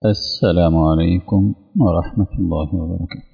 السلام عليكم ورحمة الله وبركاته.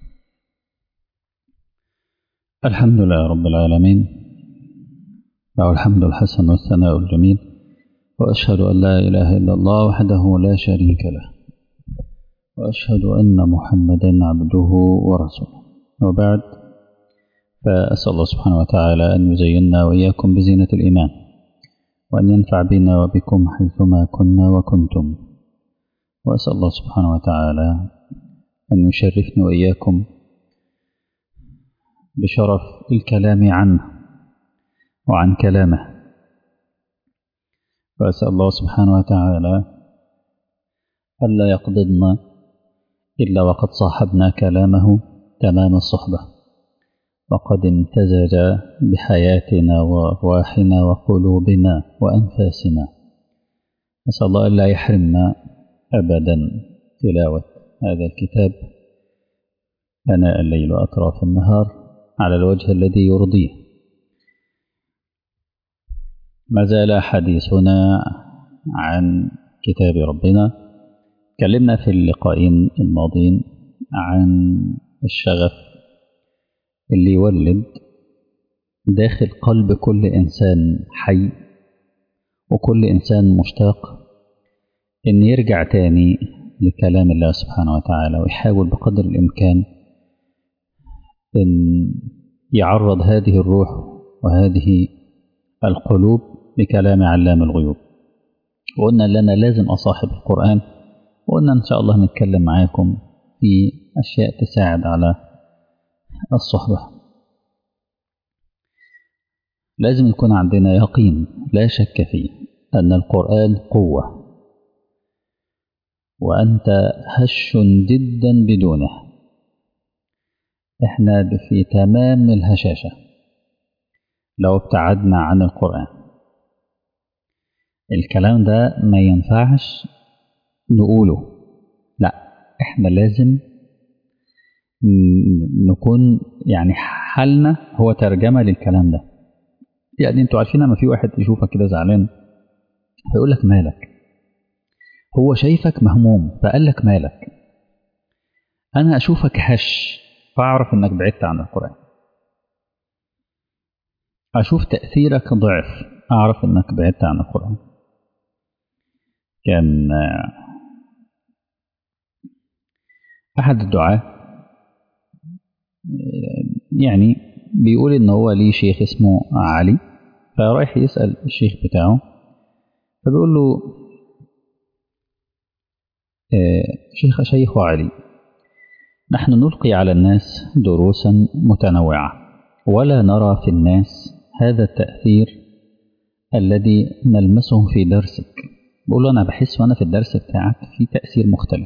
الحمد لله رب العالمين، له الحمد الحسن والثناء الجميل، وأشهد أن لا إله إلا الله وحده لا شريك له، وأشهد أن محمدا عبده ورسوله، وبعد، فأسأل الله سبحانه وتعالى أن يزيننا وإياكم بزينة الإيمان، وأن ينفع بنا وبكم حيثما كنا وكنتم، وأسأل الله سبحانه وتعالى أن يشرفني وإياكم بشرف الكلام عنه وعن كلامه، وأسأل الله سبحانه وتعالى ألا يقبضنا إلا وقد صاحبنا كلامه تمام الصحبة، وقد امتزج بحياتنا وأرواحنا وقلوبنا وأنفاسنا. أسأل الله ألا يحرمنا أبدا تلاوة هذا الكتاب أناء الليل وأطراف النهار على الوجه الذي يرضيه. ما زال حديثنا عن كتاب ربنا. تكلمنا في اللقاءين الماضين عن الشغف اللي يولد داخل قلب كل إنسان حي وكل إنسان مشتاق إن يرجع تاني لكلام الله سبحانه وتعالى، ويحاول بقدر الإمكان إن يعرض هذه الروح وهذه القلوب لكلام علام الغيوب. وقلنا لنا لازم أصاحب القرآن، وقلنا إن شاء الله نتكلم معاكم في أشياء تساعد على الصحبة. لازم يكون عندنا يقين لا شك فيه أن القرآن قوة، وأنت هش جدا بدونه. إحنا في تمام الهشاشة لو ابتعدنا عن القرآن. الكلام ده ما ينفعش نقوله، لا، إحنا لازم نكون يعني حالنا هو ترجمة للكلام ده. يعني انتوا عارفين لما في واحد يشوفك كده زعلان فيقول لك مالك، هو شايفك مهموم فقال لك مالك. أنا أشوفك هش فأعرف أنك بعدت عن القرآن، أشوف تأثيرك ضعف أعرف أنك بعدت عن القرآن. كان أحد الدعاة يعني بيقول إن هو ليه شيخ اسمه علي، فرايح يسأل الشيخ بتاعه فبيقول له شيخ علي، نحن نلقي على الناس دروسا متنوعة ولا نرى في الناس هذا التأثير الذي نلمسه في درسك. بقول له أنا بحس وأنا في الدرس بتاعك في تأثير مختلف.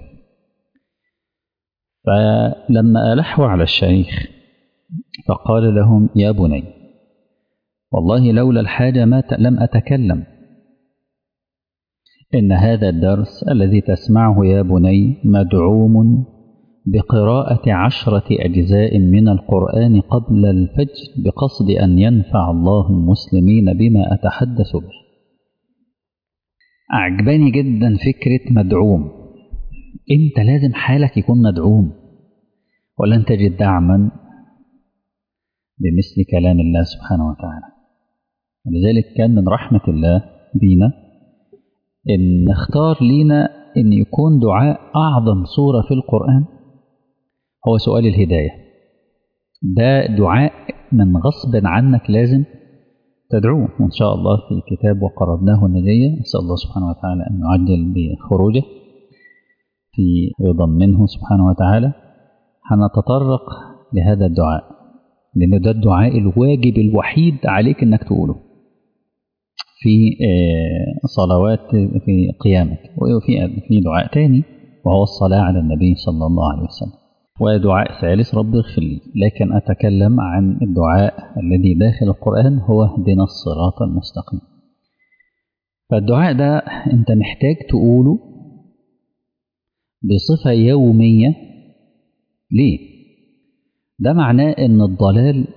فلما ألحوا على الشيخ فقال لهم يا بني، والله لولا الحاجة لم أتكلم. إن هذا الدرس الذي تسمعه يا بني مدعوم بقراءة 10 أجزاء من القرآن قبل الفجر بقصد أن ينفع الله المسلمين بما أتحدث به. أعجبني جدا فكرة مدعوم. أنت لازم حالك يكون مدعوم، ولن تجد دعما بمثل كلام الله سبحانه وتعالى. ولذلك كان من رحمة الله بينا إن اختار لينا إن يكون دعاء أعظم سورة في القرآن هو سؤال الهداية. ده دعاء من غصب عنك لازم تدعوه، وإن شاء الله في الكتاب وقربناه النجية نسأل الله سبحانه وتعالى أن يعجل بخروجه في رضا منه سبحانه وتعالى. هنتطرق لهذا الدعاء لأنه ده الدعاء الواجب الوحيد عليك أنك تقوله في صلوات في قيامك. وفي دعاء تاني وهو الصلاة على النبي صلى الله عليه وسلم، ودعاء ثالث رب اغفر لي. لكن أتكلم عن الدعاء الذي داخل القرآن هو اهدنا الصراط المستقيم. فالدعاء ده أنت محتاج تقوله بصفة يومية. ليه؟ ده معناه أن الضلال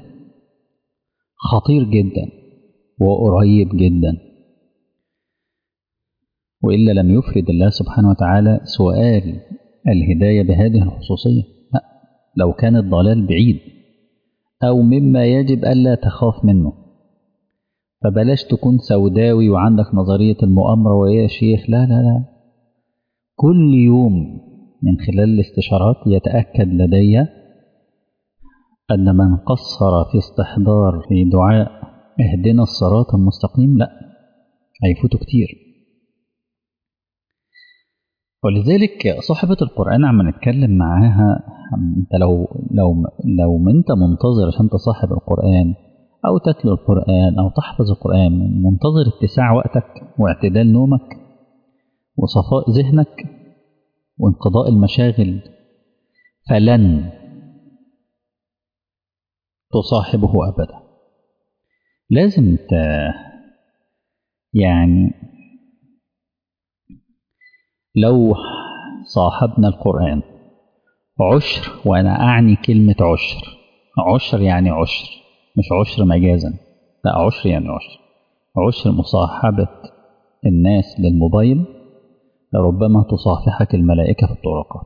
خطير جدا وقريب جدا. وإلا لم يفرد الله سبحانه وتعالى سؤال الهداية بهذه الخصوصية. لا، لو كان الضلال بعيد أو مما يجب ألا تخاف منه، فبلاش تكون سوداوي وعندك نظرية المؤامرة ويا شيخ. لا لا لا، كل يوم من خلال الاستشارات يتأكد لدي أن من قصر في استحضار في دعاء اهدنا الصراط المستقيم لا، هيفوتوا كتير. ولذلك صاحبة القرآن عم نتكلم معاها، انت لو انت منتظر عشان تصاحب القرآن أو تتلو القرآن أو تحفظ القرآن، منتظر اتساع وقتك واعتدال نومك وصفاء ذهنك وانقضاء المشاغل، فلن تصاحبه أبدا. لازم يعني لو صاحبنا القرآن عشر، وأنا أعني كلمة عشر، عشر يعني عشر، مش عشر مجازا، لا، عشر يعني عشر، عشر مصاحبة الناس للموبايل لربما تصافحك الملائكة في الطرقات.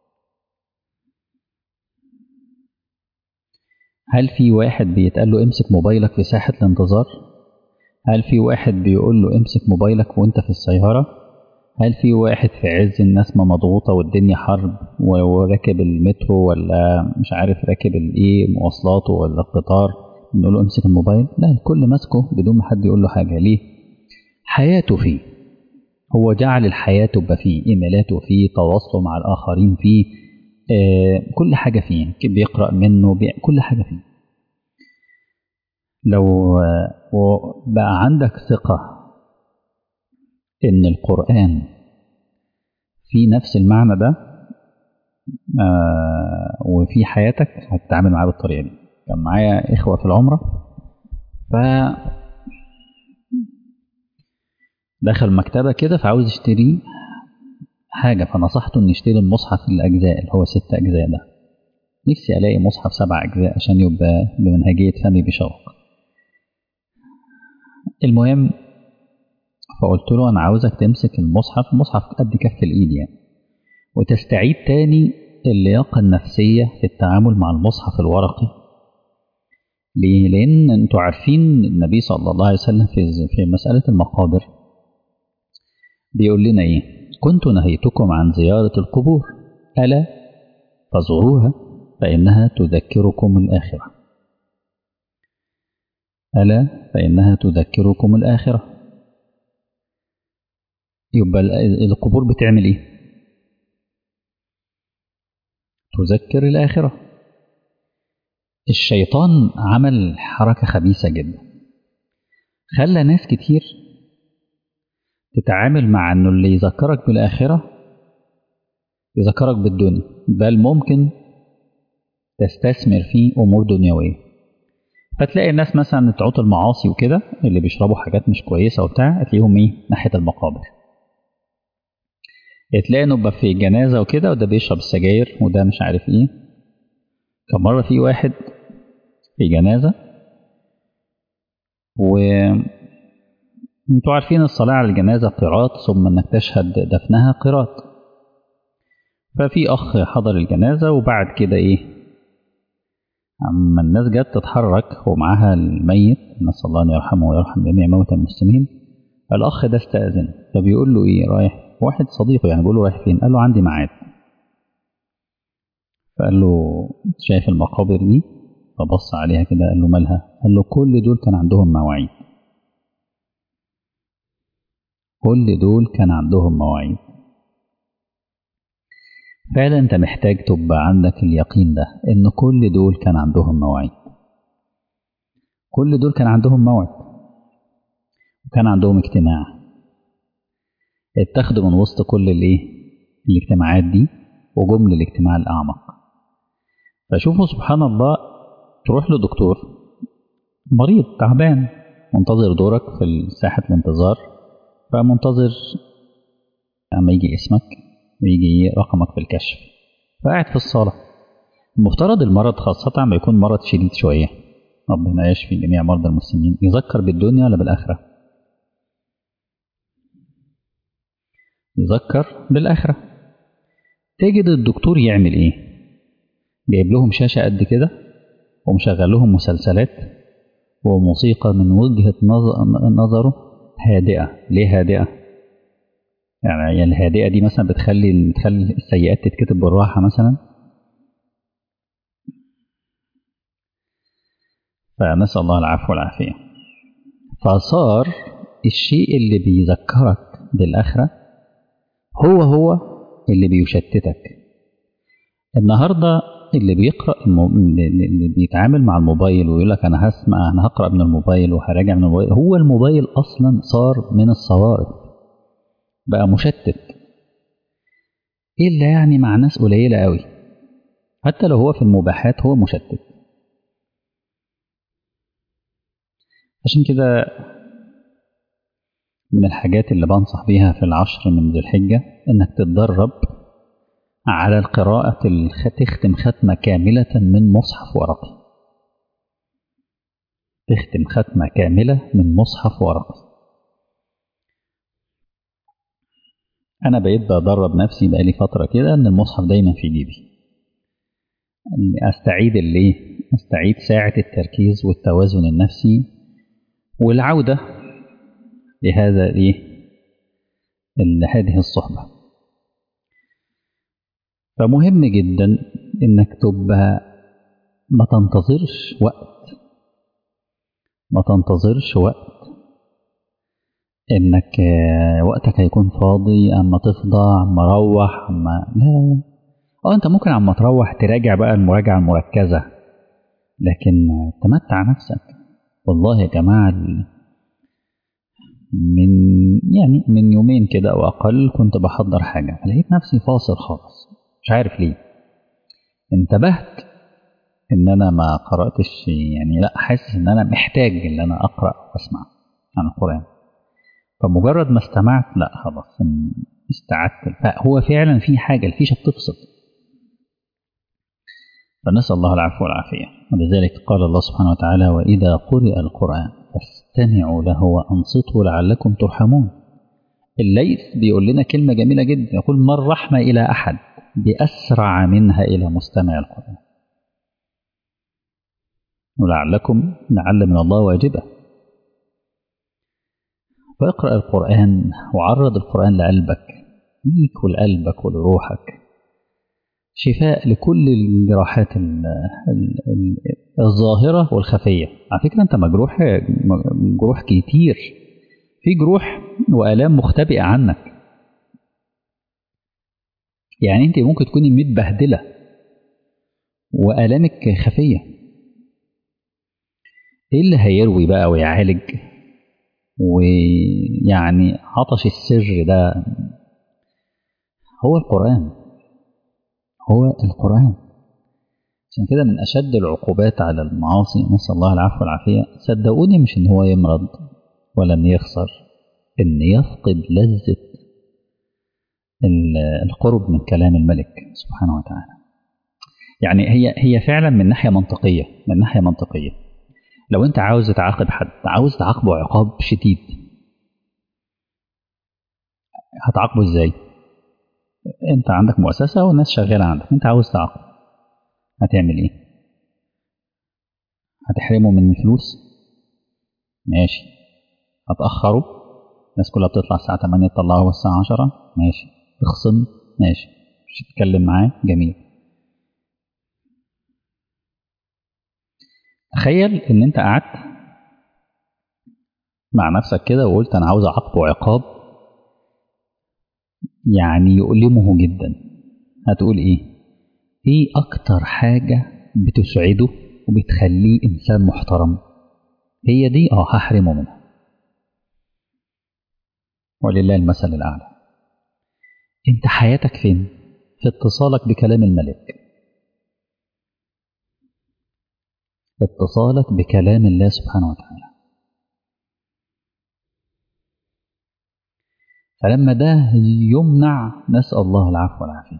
هل في واحد بيتقال له امسك موبايلك في ساحة الانتظار؟ هل في واحد بيقول له امسك موبايلك وانت في السيارة؟ هل في واحد في عز الناس ما مضغوطة والدنيا حرب وراكب المترو ولا مش عارف راكب الايه مواصلاته ولا القطار بنقول له امسك الموبايل؟ لا، الكل ماسكه بدون ما حد يقول له حاجة. ليه؟ حياته فيه، هو جعل الحياة تبقى فيه، ايميلاته فيه، تواصله مع الآخرين فيه، كل حاجة فيه، بيقرأ منه كل حاجة فيه. لو بقى عندك ثقة إن القرآن في نفس المعنى ده وفي حياتك، هتتعامل معاه بالطريقة دي. كان معايا إخوة في العمرة، دخل مكتبة كده فعاوز يشتري حاجة، فنصحته إن يشتري المصحف الأجزاء اللي هو 6 أجزاء ده. نفسي ألاقي مصحف 7 أجزاء عشان يبقى بمنهجية فمي بشوق. المهم فقلت له أنا عاوزك تمسك المصحف قد كف الإيد يعني، وتستعيد تاني اللياقة النفسية في التعامل مع المصحف الورقي. ليه؟ لأن أنتوا عارفين النبي صلى الله عليه وسلم في مسألة المقابر بيقول لنا إيه؟ كنت نهيتكم عن زيارة القبور ألا فزوروها فإنها تذكركم الآخرة. ألا فإنها تذكركم الآخرة. يبقى القبور بتعمل إيه؟ تذكر الآخرة. الشيطان عمل حركة خبيثة جدا، خلى ناس كتير تتعامل مع أنه اللي يذكرك بالآخرة يذكرك بالدنيا، بل ممكن تستثمر فيه أمور دنيوية. فتلاقي الناس مثلا بتوع المعاصي وكده اللي بيشربوا حاجات مش كويسة وبتاع، تلاقيهم إيه؟ ناحية المقابر. تلاقي نبقى في جنازة وكده وده بيشرب السجاير وده مش عارف إيه. كان مرة في واحد في جنازة، وانتوا عارفين الصلاة على الجنازة قراءات، ثم انك تشهد دفنها قراءات. ففي اخ حضر الجنازة وبعد كده ايه، اما الناس جت تتحرك ومعاها الميت، نسأل الله ان يرحمه ويرحم جميع موتى المسلمين، الاخ ده استأذن، فبيقول له ايه رايح؟ واحد صديقه يعني بيقول له رايح فين؟ قال له عندي ميعاد. فقال له شايف المقابر دي؟ فبص عليها كده قال له مالها؟ قال له كل دول كان عندهم مواعيد، كل دول كان عندهم مواعيد. فعلا انت محتاج تبقى عندك اليقين ده، ان كل دول كان عندهم مواعيد، كل دول كان عندهم موعد وكان عندهم اجتماع، اتخذوا من وسط كل الاجتماعات دي وجم للاجتماع الأعمق. فشوفوا سبحان الله، تروح لدكتور مريض تعبان منتظر دورك في ساحة الانتظار، فمنتظر اما يجي اسمك ويجي رقمك في الكشف، فقاعد في الصالة. المفترض المرض خاصة ما يكون مرض شديد شوية، ربنا يشفي جميع مرضى المسلمين، يذكر بالدنيا ولا بالآخرة؟ يذكر بالآخرة. تجد الدكتور يعمل إيه؟ جايب لهم شاشة قد كده ومشغل لهم مسلسلات وموسيقى من وجهة نظره هادئة. ليه هادئة؟ يعني الهادئة دي مثلا بتخلي السيئات تتكتب بالراحة مثلا. فنسأل الله العفو والعافية. فصار الشيء اللي بيذكرك بالآخرة هو اللي بيشتتك. النهاردة اللي بيقرأ اللي بيتعامل مع الموبايل ويقول لك أنا هقرأ من الموبايل وهراجع من الموبايل، هو الموبايل أصلا صار من الصوارف، بقى مشتت. إلا يعني مع ناس قليلة قوي، حتى لو هو في المباحات هو مشتت. عشان كده من الحاجات اللي بنصح بيها في العشر من ذي الحجة إنك تتدرب على القراءة، تختم ختمة كاملة من مصحف ورقي. تختم ختمة كاملة من مصحف ورقي. أنا بقيت بدرب نفسي بقالي فترة كده إن المصحف دايما في جيبي. أستعيد ساعة التركيز والتوازن النفسي والعودة لهذه الصحبة. فمهم جدا إنك تبقى ما تنتظرش وقت إنك وقتك هيكون فاضي، أما تفضى، أما روح، أما لا. أنت ممكن أما تروح تراجع بقى المراجعة المركزة، لكن تمتع نفسك. والله يا جماعة من يومين كده أو أقل كنت بحضر حاجة، لقيت نفسي فاصل خالص، مش عارف ليه. انتبهت إن أنا ما قرأتش، يعني لا، حاسس إن أنا محتاج إن أنا أقرأ وأسمع عن القرآن. فمجرد ما استمعت، لا خلاص استعدت. فهو فعلا في حاجة، الفيشة بتفصل. فنسأل الله العفو والعافية. ولذلك قال الله سبحانه وتعالى: وإذا قرئ القرآن فاستمعوا له وأنصتوا لعلكم ترحمون. الليث بيقول لنا كلمة جميلة جدا، يقول: ما الرحمة إلى أحد بأسرع منها إلى مستمع القرآن. لعل من الله واجبة. فاقرأ القرآن وعرض القرآن لقلبك، ليك ولقلبك ولروحك، شفاء لكل الجراحات الظاهرة والخفية. على فكرة أنت جروح كتير، في جروح وآلام مختبئة عنك. يعني أنت ممكن تكوني متبهدلة وآلامك خفية. إيه اللي هيروي بقى ويعالج؟ ويعني عطش السر ده هو القرآن. عشان كده من أشد العقوبات على المعاصي، نسأل الله العفو والعافية، صدقوني، مش إن هو يمرض ولا إن يخسر، إن يفقد لذة القرب من كلام الملك سبحانه وتعالى. يعني هي فعلا من ناحية منطقية. لو أنت عاوز تعاقب حد، عاوز تعاقبه عقاب شديد، هتعاقبه إزاي؟ أنت عندك مؤسسة والناس شغالة عندك، أنت عاوز تعاقب، هتعمل إيه؟ هتحرمه من الفلوس؟ ماشي. هتأخره؟ الناس كلها بتطلع الساعة 8، تطلعه هو الساعة 10؟ ماشي. تخصم؟ ماشي. مش تتكلم معاه؟ جميل. تخيل ان انت قعدت مع نفسك كده وقلت انا عاوز اعاقبه عقاب يعني يؤلمه جدا. هتقول ايه اكتر حاجة بتسعده وبتخليه انسان محترم؟ هي دي. هحرمه منها. ولله المثل الاعلى. انت حياتك فين؟ في اتصالك بكلام الملك، في اتصالك بكلام الله سبحانه وتعالى. فلما ده يمنع، نسأل الله العفو والعافية.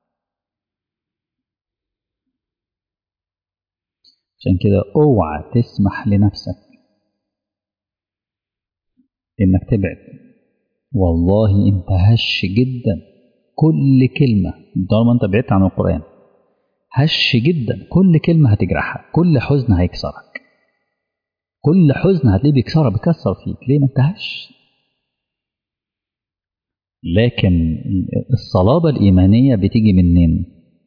عشان كده اوعى تسمح لنفسك انك تبعد والله انت هش جدا، كل كلمة طالما انت بعدت عن القرآن هش جدا، كل كلمة هتجرحك، كل حزن هيكسرك، كل حزن هتلاقيه بيكسر فيك. ليه؟ ما انت هش. لكن الصلابة الإيمانية بتيجي منين؟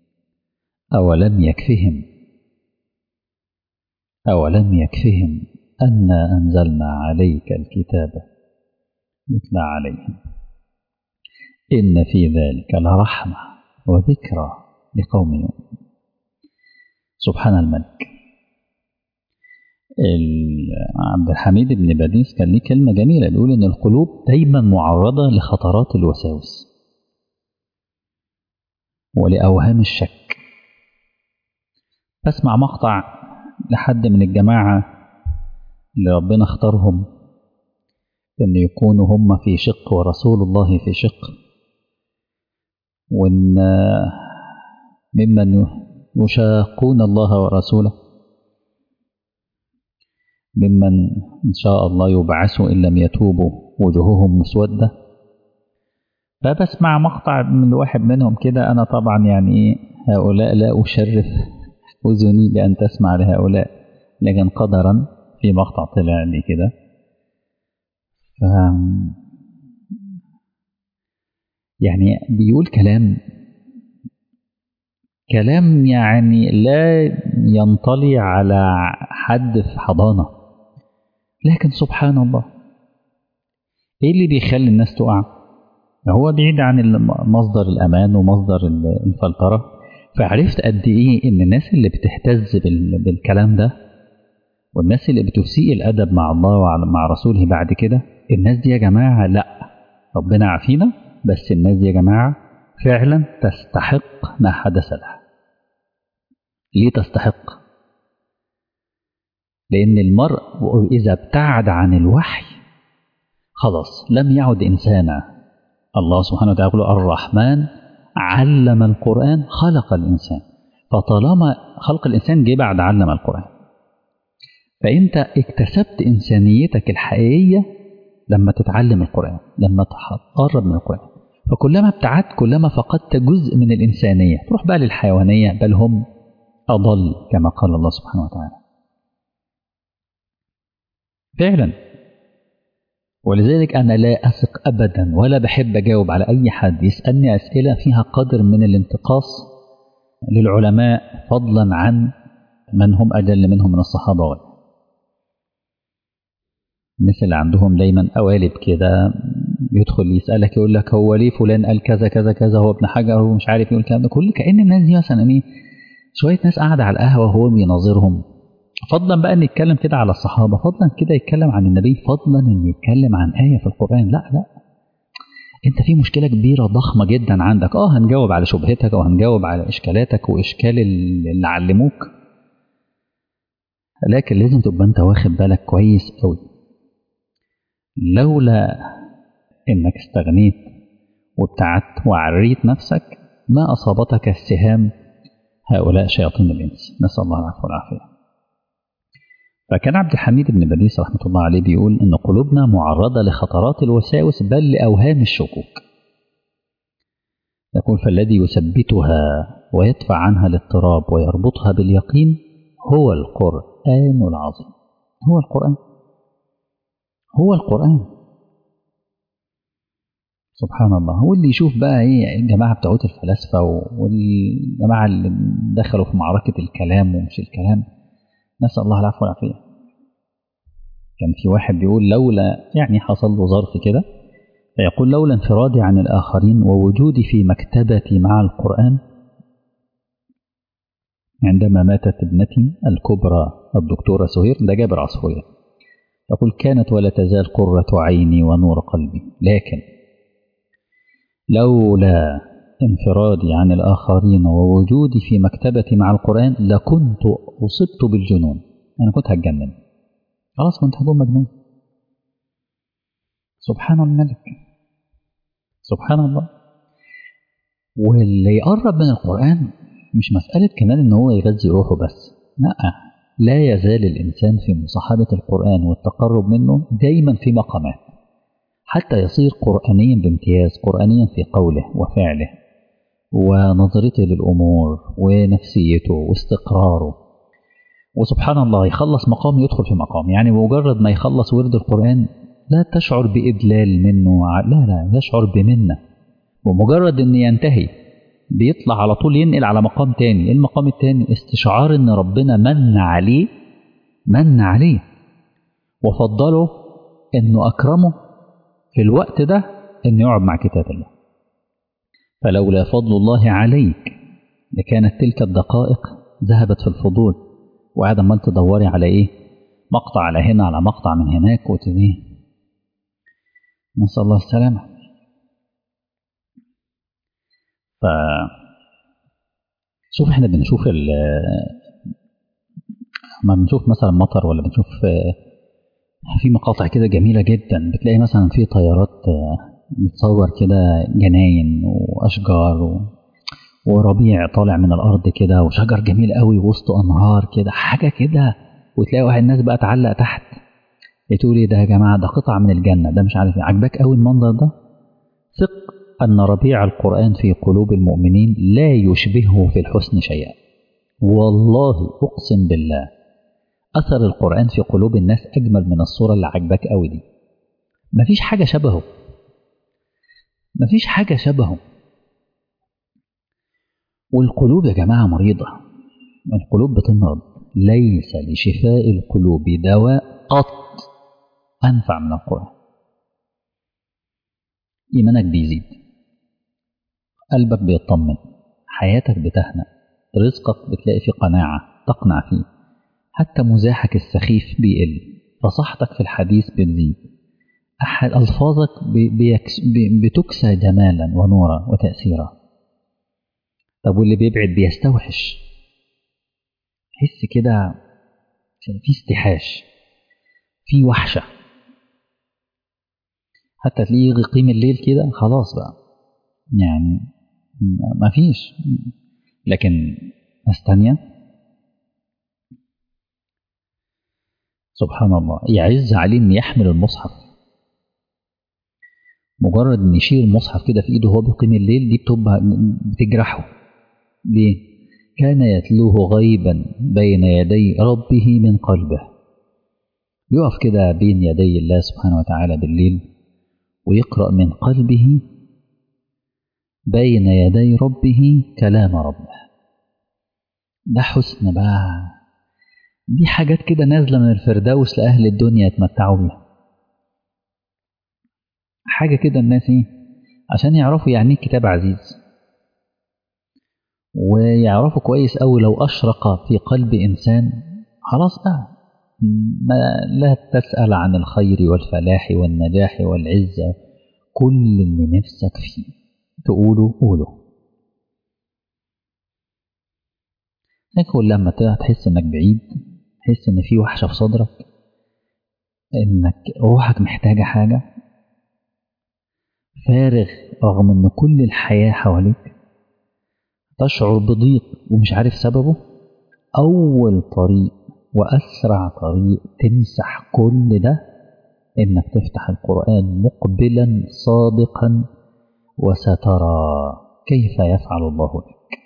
أولم يكفهم أنا أنزلنا عليك الكتاب يتلى عليهم إن في ذلك لرحمة وذكرى لقوم يؤمنون. سبحان الملك. عبد الحميد بن باديس كان ليه كلمة جميلة بيقول إن القلوب دايما معرضة لخطرات الوساوس ولأوهام الشك. بسمع مقطع لحد من الجماعة اللي ربنا اختارهم إن يكونوا هم في شق ورسول الله في شق، وإن ممن يشاقون الله ورسوله ممن إن شاء الله يبعثوا إن لم يتوبوا وجوههم مسودة. فبسمع مقطع من واحد منهم كده، أنا طبعا يعني هؤلاء لا أشرف أذني بأن تسمع لهؤلاء، لكن قدرا في مقطع طلع لي كده يعني بيقول كلام يعني لا ينطلي على حد في حضانة، لكن سبحان الله ايه اللي بيخلي الناس تقع؟ هو بعيد عن مصدر الأمان ومصدر الفلترة. فعرفت قد ايه ان الناس اللي بتهتز بالكلام ده والناس اللي بتسيء الأدب مع الله ومع رسوله بعد كده، الناس دي يا جماعة لا ربنا عافينا، بس الناس دي يا جماعة فعلا تستحق ما حدث لها. ليه تستحق؟ لأن المرء إذا ابتعد عن الوحي خلاص لم يعد إنسانا. الله سبحانه وتعالى يقول الرحمن علم القرآن خلق الإنسان، فطالما خلق الإنسان جه بعد علم القرآن، فأنت اكتسبت إنسانيتك الحقيقية لما تتعلم القرآن، لما تقرب من القرآن. فكلما ابتعدت كلما فقدت جزء من الإنسانية، تروح بقى للحيوانية، بل هم أضل كما قال الله سبحانه وتعالى فعلا. ولذلك أنا لا أثق أبدا ولا بحب أجاوب على أي حد يسألني أسئلة فيها قدر من الانتقاص للعلماء فضلا عن من هم أجل منهم من الصحابة وغيرهم. الناس اللي عندهم دايما قوالب كده، يدخل يسألك يقول لك هو ليه فلان قال كذا كذا كذا، هو ابن حجر هو مش عارف يقول الكلام ده كله، كأن الناس دي مثلا ايه شوية ناس قاعدة على القهوة وهو بيناظرهم. فضلا بقى ان يتكلم كده على الصحابة، فضلا كده يتكلم عن النبي، فضلا ان يتكلم عن آية في القرآن. لا انت في مشكلة كبيرة ضخمة جدا عندك. هنجاوب على شبهتك وهنجاوب على اشكالاتك واشكال اللي علموك، لكن لازم تبقى انت واخد بالك كويس قوي. لولا انك استغنيت وابتعدت وعريت نفسك ما اصابتك السهام هؤلاء شياطين الانس، نسال الله العفو والعافيه. فكان عبد الحميد بن باديس رحمه الله عليه بيقول ان قلوبنا معرضه لخطرات الوساوس بل لاوهام الشكوك. يقول فالذي يثبتها ويدفع عنها الاضطراب ويربطها باليقين هو القرآن العظيم. هو القرآن، هو القرآن سبحان الله. واللي يشوف بقى ايه الجماعة بتوعت الفلاسفة والجماعة اللي دخلوا في معركة الكلام ومش الكلام، نسأل الله العفو والعافية. كان في واحد بيقول لولا يعني حصل له ظرف كده، فيقول لولا انفرادي عن الآخرين ووجودي في مكتبتي مع القرآن عندما ماتت ابنتي الكبرى الدكتورة سهير، ده جابر عصفورية، يقول كانت ولا تزال قرة عيني ونور قلبي، لكن لولا انفرادي عن الآخرين ووجودي في مكتبتي مع القرآن لكنت أصبت بالجنون. أنا كنت هتجنن خلاص، كنت هكون مجنون. سبحان الملك، سبحان الله. واللي يقرب من القرآن مش مسألة كمان إن هو يغذي روحه بس، لا يزال الإنسان في مصاحبة القرآن والتقرب منه دايما في مقامات، حتى يصير قرآنيا بامتياز، قرآنيا في قوله وفعله ونظرته للأمور ونفسيته واستقراره. وسبحان الله يخلص مقام يدخل في مقام، يعني بمجرد ما يخلص ورد القرآن لا تشعر بإدلال منه، لا يشعر بمنة. ومجرد أن ينتهي بيطلع على طول ينقل على مقام تاني. المقام التاني استشعار أن ربنا من عليه وفضله، أنه أكرمه في الوقت ده أنه يقعد مع كتاب الله. فلولا فضل الله عليك لكانت تلك الدقائق ذهبت في الفضول، وقاعدة عمال تدوري على إيه، مقطع على هنا على مقطع من هناك وتنيه. نسأل الله السلامة. شوف احنا بنشوف ما بنشوف مثلا مطر، ولا بنشوف في مقاطع كده جميلة جدا، بتلاقي مثلا في طيارات بتصور كده جناين وأشجار وربيع طالع من الأرض كده، وشجر جميل قوي وسط أنهار كده، حاجة كده. وتلاقي واحد الناس بقى تعلق تحت تقول ايه ده يا جماعة، ده قطعة من الجنة، ده مش عارف. عجبك قوي المنظر ده؟ ثق أن ربيع القرآن في قلوب المؤمنين لا يشبهه في الحسن شيئا. والله أقسم بالله أثر القرآن في قلوب الناس أجمل من الصورة اللي عجبك قوي دي. مفيش حاجة شبهه، مفيش حاجة شبهه. والقلوب يا جماعة مريضة، القلوب بتمرض. ليس لشفاء القلوب دواء قط أنفع من القرآن. إيمانك بيزيد، قلبك بيطمن، حياتك بتهنأ، رزقك بتلاقي فيه قناعة تقنع فيه، حتى مزاحك السخيف بيقل، فصحتك في الحديث بتزيد، ألفاظك بتكسى جمالا ونورا وتأثيرا. طب واللي بيبعد بيستوحش، تحس كده في استحاش، في وحشة، حتى تلاقيه يقيم الليل كده خلاص بقى، يعني ما فيش. لكن ناس تانية سبحان الله يعز عليه ان يحمل المصحف، مجرد ان يشيل المصحف كده في ايده وهو بيقيم الليل دي بتبقى بتجرحه. ليه؟ كان يتلوه غيبا بين يدي ربه من قلبه. يقف كده بين يدي الله سبحانه وتعالى بالليل ويقرأ من قلبه بين يدي ربه كلام ربه. ده حسن بقى، دي حاجات كده نازلة من الفردوس لأهل الدنيا يتمتعوا بيها. حاجة كده الناس عشان يعرفوا يعني ايه كتاب عزيز، ويعرفوا كويس أوي لو أشرق في قلب إنسان خلاص بقى ما لا تسأل عن الخير والفلاح والنجاح والعزة، كل اللي نفسك فيه تقوله قوله. لكن لما تحس انك بعيد، تحس ان في وحشة في صدرك، انك روحك محتاجة حاجة، فارغ رغم ان كل الحياة حواليك، تشعر بضيق ومش عارف سببه، اول طريق واسرع طريق تمسح كل ده انك تفتح القرآن مقبلا صادقا، وسترى كيف يفعل الله لك.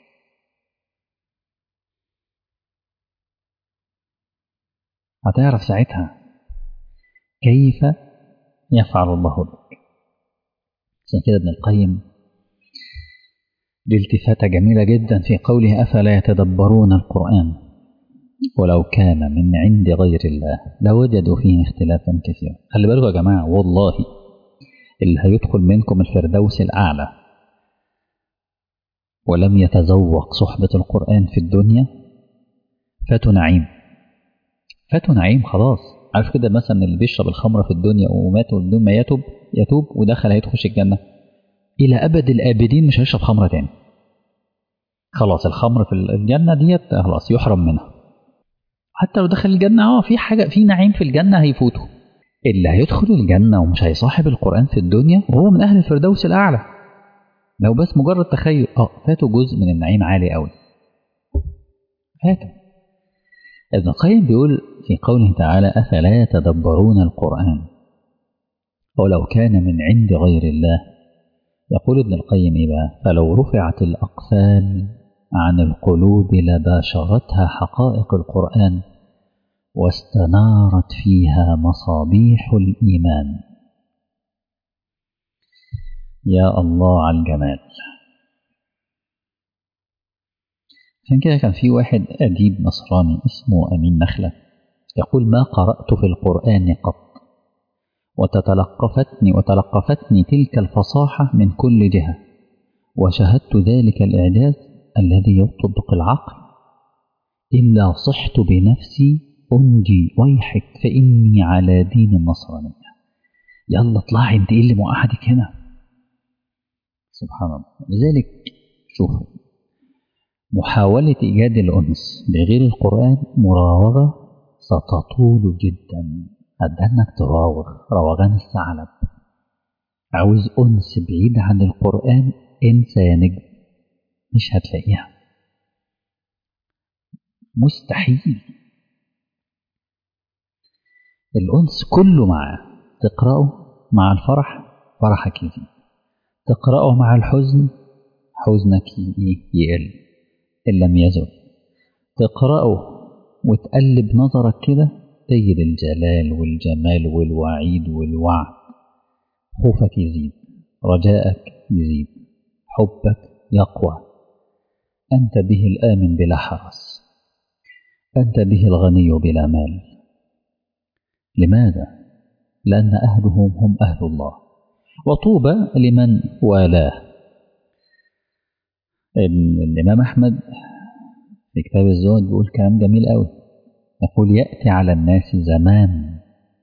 هتعرف ساعتها كيف يفعل الله لك. عشان كده ابن القيم الالتفاتة جميلة جدا في قوله أفلا يتدبرون القرآن ولو كان من عند غير الله لوجدوا فيه اختلافا كثيرا. خلي بالكم يا جماعة، والله اللي هيدخل منكم الفردوس الأعلى ولم يتذوق صحبة القرآن في الدنيا فاتوا نعيم، فاتوا نعيم خلاص. عارف كده مثلا اللي بيشرب الخمرة في الدنيا ومات بدون ما يتوب ودخل هيدخل الجنة إلى أبد الآبدين، مش هيشرب خمرة تاني خلاص. الخمر في الجنة ديت خلاص يحرم منها. حتى لو دخل الجنة في حاجة، في نعيم في الجنة هيفوته. اللي هيدخل الجنة ومش هيصاحب القرآن في الدنيا وهو من أهل الفردوس الأعلى، لو بس مجرد تخيل فاتوا جزء من النعيم عالي قوي، فاتوا. ابن القيم بيقول في قوله تعالى أفلا يتدبرون القرآن ولو كان من عند غير الله. يقول ابن القيم إيه بقى؟ فلو رفعت الأقفال عن القلوب لباشرتها حقائق القرآن واستنارت فيها مصابيح الإيمان. يا الله على الجمال. عشان كده كان في واحد أديب نصراني اسمه أمين نخلة يقول: ما قرأت في القرآن قط وتلقفتني تلك الفصاحة من كل جهة، وشهدت ذلك الإعجاز الذي يطبق العقل، إلا صحت بنفسي أنجي ويحك فإني على دين النصرانية. يلا اطلعي انت، ايه اللي موقعدك هنا؟ سبحان الله. لذلك شوفوا، محاولة إيجاد الأنس بغير القرآن مراوغة ستطول جدا. أنك تراوغ روغان الثعلب. عاوز أنس بعيد عن القرآن، انسى يا نجم، مش هتلاقيها، مستحيل. الأنس كله معاه. تقرأه مع الفرح فرحك يزيد، تقرأه مع الحزن حزنك يقل إن لم يزل، تقرأه وتقلب نظرك كده تجد الجلال والجمال والوعيد والوعد، خوفك يزيد، رجاءك يزيد، حبك يقوى. أنت به الآمن بلا حرس، أنت به الغني بلا مال. لماذا؟ لأن أهلهم هم أهل الله، وطوبى لمن والاه. الإمام أحمد في كتاب الزهد بيقول كلام جميل قوي، يقول: يأتي على الناس زمان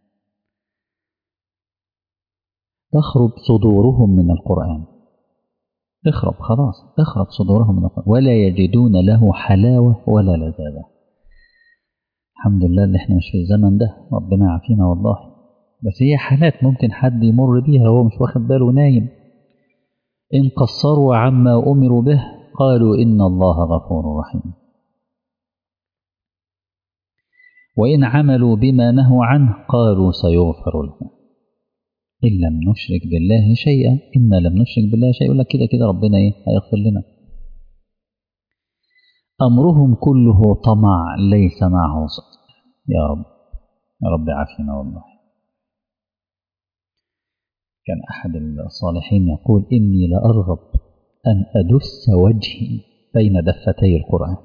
تخرب صدورهم من القرآن، تخرب خلاص، تخرب صدورهم من القرآن، ولا يجدون له حلاوة ولا لذاذة. الحمد لله اللي احنا مش في الزمن ده، ربنا يعافينا والله. بس هي حالات ممكن حد يمر بيها وهو مش واخد باله نايم. إن قصروا عما أمروا به قالوا إن الله غفور رحيم، وإن عملوا بما نهوا عنه قالوا سيغفر لنا إن لم نشرك بالله شيئا. إن لم نشرك بالله شيئا، يقول لك كده كده ربنا هيغفر لنا. أمرهم كله طمع ليس معه صدق. يا رب، يا رب عافينا والله. كان أحد الصالحين يقول: إني لأرغب أن أدس وجهي بين دفتي القرآن،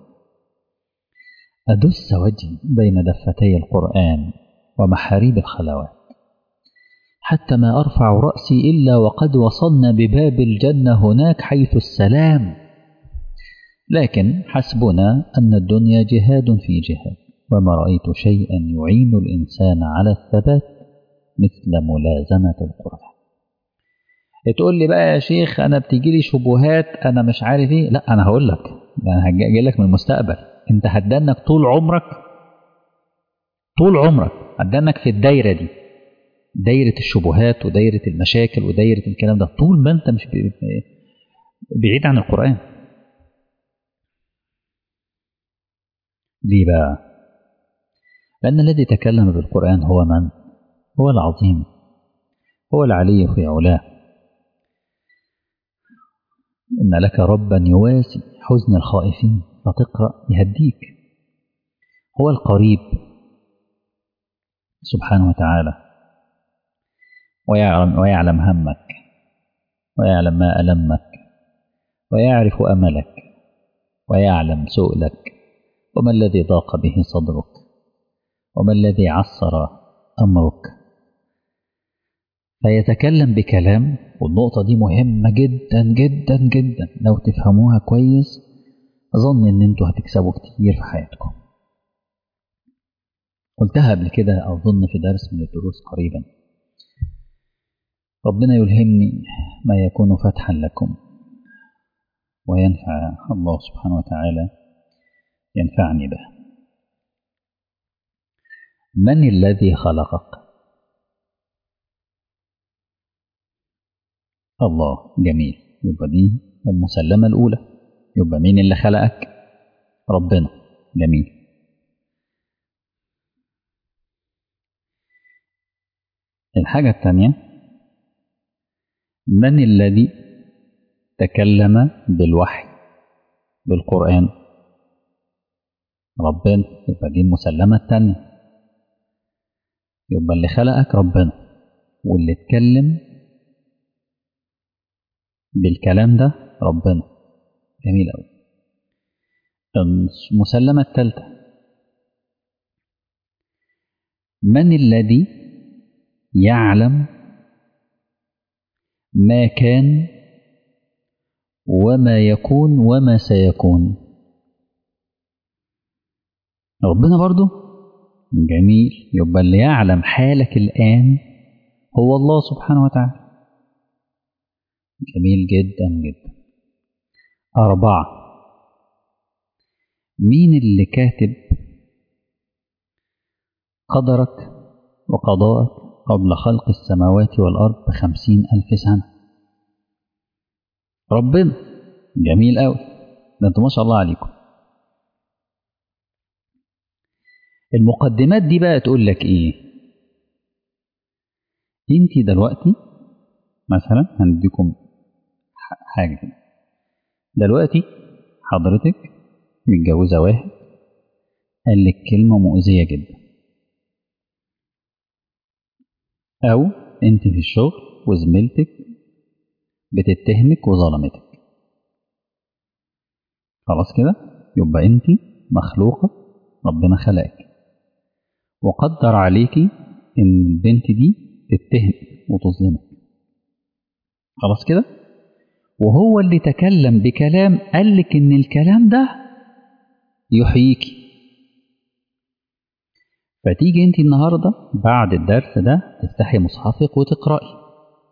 أدس وجهي بين دفتي القرآن ومحاريب الخلوات، حتى ما أرفع رأسي إلا وقد وصلنا بباب الجنة هناك حيث السلام. لكن حسبنا أن الدنيا جهاد في جهاد، وما رأيت شيئا يعين الإنسان على الثبات مثل ملازمة القرآن. تقول لي بقى يا شيخ أنا بتيجي لي شبهات، أنا مش عارف إيه. لا، أنا هقول لك، أنا هجي لك من المستقبل. أنت هتدنك طول عمرك، طول عمرك هتدنك في الدايرة دي، دايرة الشبهات ودايرة المشاكل ودايرة الكلام ده، طول ما أنت مش بعيد عن القرآن. ليه بقى؟ لأن الذي تكلم بالقرآن هو من؟ هو العظيم، هو العلي في علاه. إن لك ربا يواسي حزن الخائفين، فتقرأ يهديك. هو القريب سبحانه وتعالى، ويعلم همك، ويعلم ما ألمك، ويعرف أملك، ويعلم سؤلك، وما الذي ضاق به صدرك، وما الذي عسر أمرك. فيتكلم بكلام، والنقطة دي مهمة جدا جدا جدا، لو تفهموها كويس أظن إن أنتوا هتكسبوا كتير في حياتكم. قلتها قبل كده أظن في درس من الدروس قريبا: ربنا يلهمني ما يكون فتحا لكم، وينفع الله سبحانه وتعالى ينفعني به. من الذي خلقك؟ الله. جميل، يبقى دي المسلمة الأولى. يبقى مين اللي خلقك؟ ربنا. جميل. الحاجة الثانية، من الذي تكلم بالوحي بالقرآن؟ ربنا. يبقى دي المسلمة التانية، يبقى اللي خلقك ربنا، واللي اتكلم بالكلام ده ربنا. جميل أوي. المسلمة الثالثة، من الذي يعلم ما كان وما يكون وما سيكون؟ ربنا برضو. جميل. يبقى اللي يعلم حالك الآن هو الله سبحانه وتعالى. جميل جدا جدا. 4، مين اللي كاتب قدرك وقضاءك قبل خلق السماوات والأرض ب50,000 سنة؟ ربنا. جميل أوي. ده انتوا ما شاء الله عليكم. المقدمات دي بقى تقول لك ايه؟ انت دلوقتي مثلا هنديكم حاجة كده. دلوقتي حضرتك متجوزة واحد قال لك كلمة مؤذية جدا، أو أنت في الشغل وزميلتك بتتهمك وظلمتك. خلاص كده، يبقى أنت مخلوقة، ربنا خلقك وقدر عليكي إن البنت دي تتهمك وتظلمك. خلاص كده، وهو اللي تكلم بكلام قال لك إن الكلام ده يحييكي. فتيجي انت النهاردة بعد الدرس ده تفتحي مصحفك وتقرأي.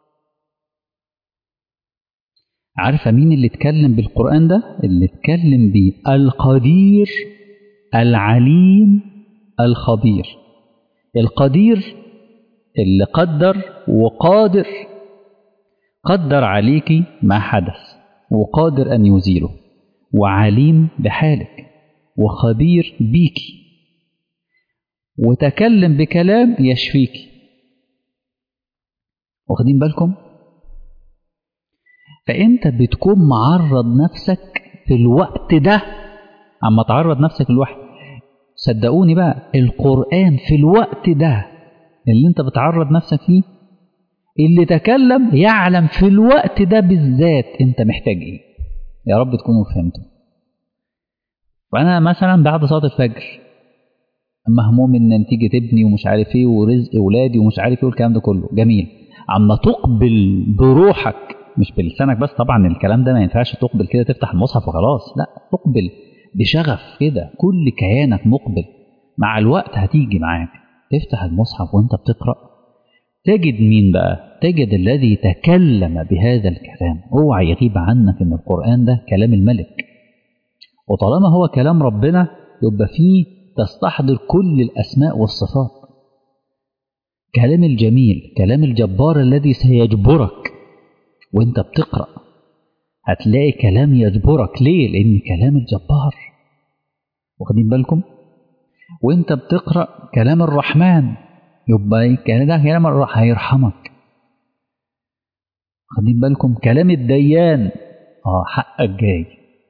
عارفة مين اللي اتكلم بالقرآن ده؟ اللي اتكلم بيه القدير العليم الخبير. القدير اللي قدر وقادر، قدر عليكي ما حدث وقادر أن يزيله، وعليم بحالك وخبير بيكي، وتكلم بكلام يشفيك. واخدين بالكم؟ فأنت بتكون معرض نفسك في الوقت ده. أما تعرض نفسك للوحي، صدقوني بقى القرآن في الوقت ده اللي انت بتعرض نفسك فيه، اللي تكلم يعلم في الوقت ده بالذات انت محتاج ايه. يا رب تكونوا فهمتوا. فأنا مثلا بعد صلاة الفجر مهموم ان تيجي تبني ومش عارف ايه ورزق اولادي ومش عارف ايه والكلام ده كله جميل. اما تقبل بروحك مش بلسانك بس، طبعا الكلام ده ما ينفعش تقبل كده تفتح المصحف وخلاص، لا، تقبل بشغف كده، كل كيانك مقبل. مع الوقت هتيجي معاك تفتح المصحف وانت بتقرأ تجد مين بقى؟ تجد الذي تكلم بهذا الكلام. اوعى يغيب عنك ان القرآن ده كلام الملك، وطالما هو كلام ربنا يبقى فيه تستحضر كل الأسماء والصفات. كلام الجميل، كلام الجبار الذي سيجبرك وانت بتقرأ. هتلاقي كلام يجبرك. ليه؟ لأن كلام الجبار. واخدين بالكم؟ وانت بتقرأ كلام الرحمن، يبقى كلام الرحمن هيرحمك. واخدين بالكم؟ كلام الديان، حقك جاي.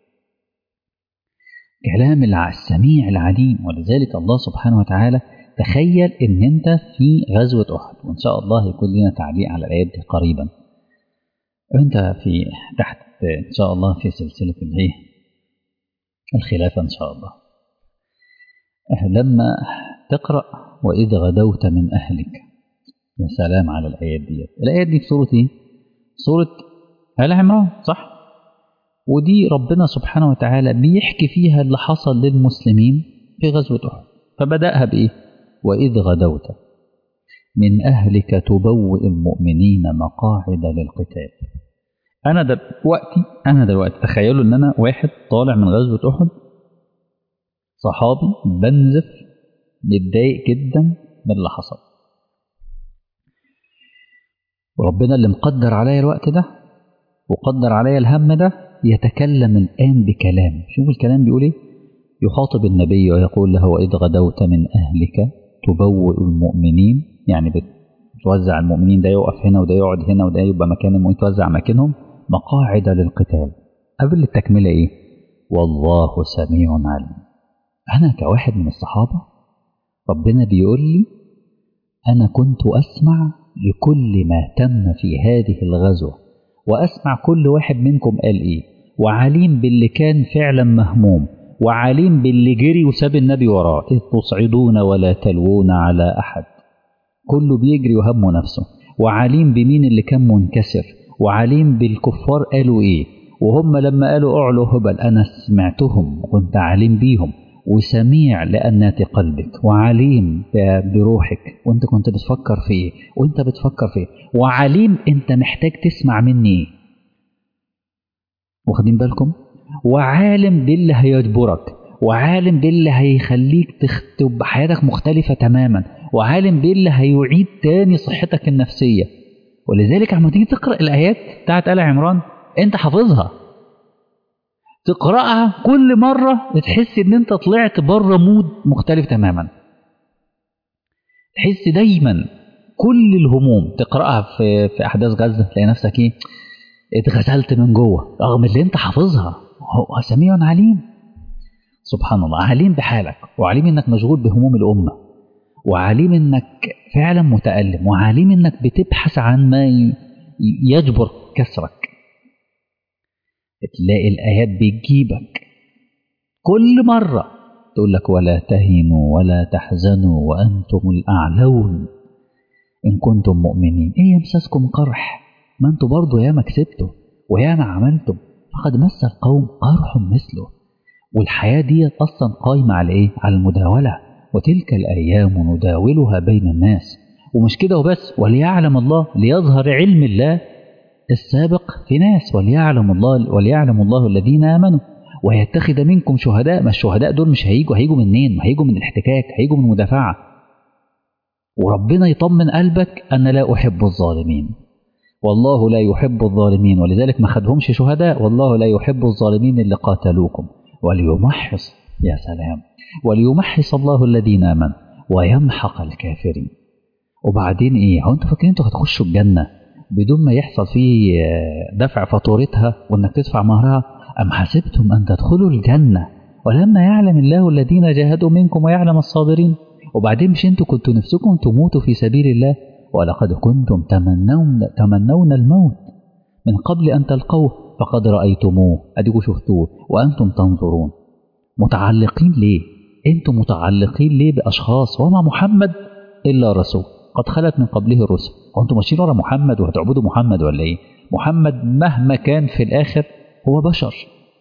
كلام السميع العليم. ولذلك الله سبحانه وتعالى، تخيل ان انت في غزوة أحد، وان شاء الله يكون لنا تعليق على الآيات دي قريبا. انت في تحت ان شاء الله في سلسلة الخلافة ان شاء الله. لما تقرأ وإذ غدوت من أهلك، يا سلام على الآيات دي. الآيات دي في سورة ايه؟ سورة آل عمران، صح؟ ودي ربنا سبحانه وتعالى بيحكي فيها اللي حصل للمسلمين في غزوة أحد. فبدأها بإيه؟ وإذ غدوت من أهلك تبوئ المؤمنين مقاعد للقتال. أنا دلوقتي تخيلوا إن أنا واحد طالع من غزوة أحد، صحابي بنزف متضايق جدا من اللي حصل، وربنا اللي مقدر عليا الوقت ده وقدر عليا الهم ده يتكلم الآن بكلام. شوف الكلام بيقول إيه؟ يخاطب النبي ويقول له وإذ غدوت من أهلك تبوئ المؤمنين، يعني توزع المؤمنين، ده يقف هنا وده يقعد هنا وده يبقى مكان المؤمنين، توزع مكانهم مقاعد للقتال. قبل التكملة إيه؟ والله سميع عليم. أنا كواحد من الصحابة ربنا بيقول لي أنا كنت أسمع لكل ما تم في هذه الغزوة، وأسمع كل واحد منكم قال إيه، وعليم باللي كان فعلا مهموم، وعليم باللي جري وساب النبي وراه، إذ تصعدون ولا تلوون على أحد، كله بيجري وهمه نفسه، وعليم بمين اللي كان منكسر، وعليم بالكفار قالوا إيه، وهم لما قالوا أعلوا هبل أنا سمعتهم وكنت عليم بيهم، وسميع لأنات قلبك، وعليم بروحك وانت كنت بتفكر في ايه وانت بتفكر في ايه، وعليم انت محتاج تسمع مني ايه، واخدين بالكم؟ وعالم باللي هيجبرك، وعالم باللي هيخليك تبقى حياتك مختلفة تماما، وعالم باللي هيعيد تاني صحتك النفسية. ولذلك عم تيجي تقرأ الآيات بتاعت آل عمران انت حافظها، تقرأها كل مرة بتحس ان انت طلعت بره مود مختلف تماما. تحس دايما كل الهموم تقرأها في أحداث غزة تلاقي نفسك ايه، اتغسلت من جوه رغم اللي انت حافظها. هو سميع عليم سبحان الله، عليم بحالك، وعليم انك مشغول بهموم الأمة، وعليم انك فعلا متألم، وعليم انك بتبحث عن ما يجبر كسرك. تلاقي الآيات بتجيبك كل مرة تقول لك ولا تهنوا ولا تحزنوا وأنتم الأعلون إن كنتم مؤمنين. إيه يمسسكم قرح؟ ما أنتم برضو ياما كسبتوا وياما عملتم، فقد مس القوم قرح مثله. والحياة دي أصلا قايمة على إيه؟ على المداولة، وتلك الأيام نداولها بين الناس. ومش كده وبس، وليعلم الله، ليظهر علم الله السابق في ناس، وليعلم الله الذين آمنوا ويتخذ منكم شهداء. ما الشهداء دول مش هيجوا منين؟ ما هيجوا من الاحتكاك، هيجوا من المدافعة. وربنا يطمن قلبك أن لا أحب الظالمين، والله لا يحب الظالمين، ولذلك ما خدهمش شهداء، والله لا يحب الظالمين اللي قاتلوكم وليمحص، يا سلام، وليمحص الله الذين آمنوا ويمحق الكافرين. وبعدين ايه؟ هو انتوا فاكرين انتوا هتخشوا الجنة بدون ما يحصل فيه دفع فاتورتها وانك تدفع مهرها؟ أم حسبتم أن تدخلوا الجنة ولما يعلم الله الذين جاهدوا منكم ويعلم الصابرين. وبعدين مش انتوا كنتوا نفسكم تموتوا في سبيل الله؟ ولقد كنتم تمنون الموت من قبل أن تلقوه فقد رأيتموه، أديكوا شفتوه وأنتم تنظرون. متعلقين ليه؟ انتم متعلقين ليه بأشخاص؟ وما محمد إلا رسول قد خلت من قبله الرسل. وانتم ماشيين ورا محمد وهتعبدوا محمد ولا ايه؟ محمد مهما كان في الآخر هو بشر.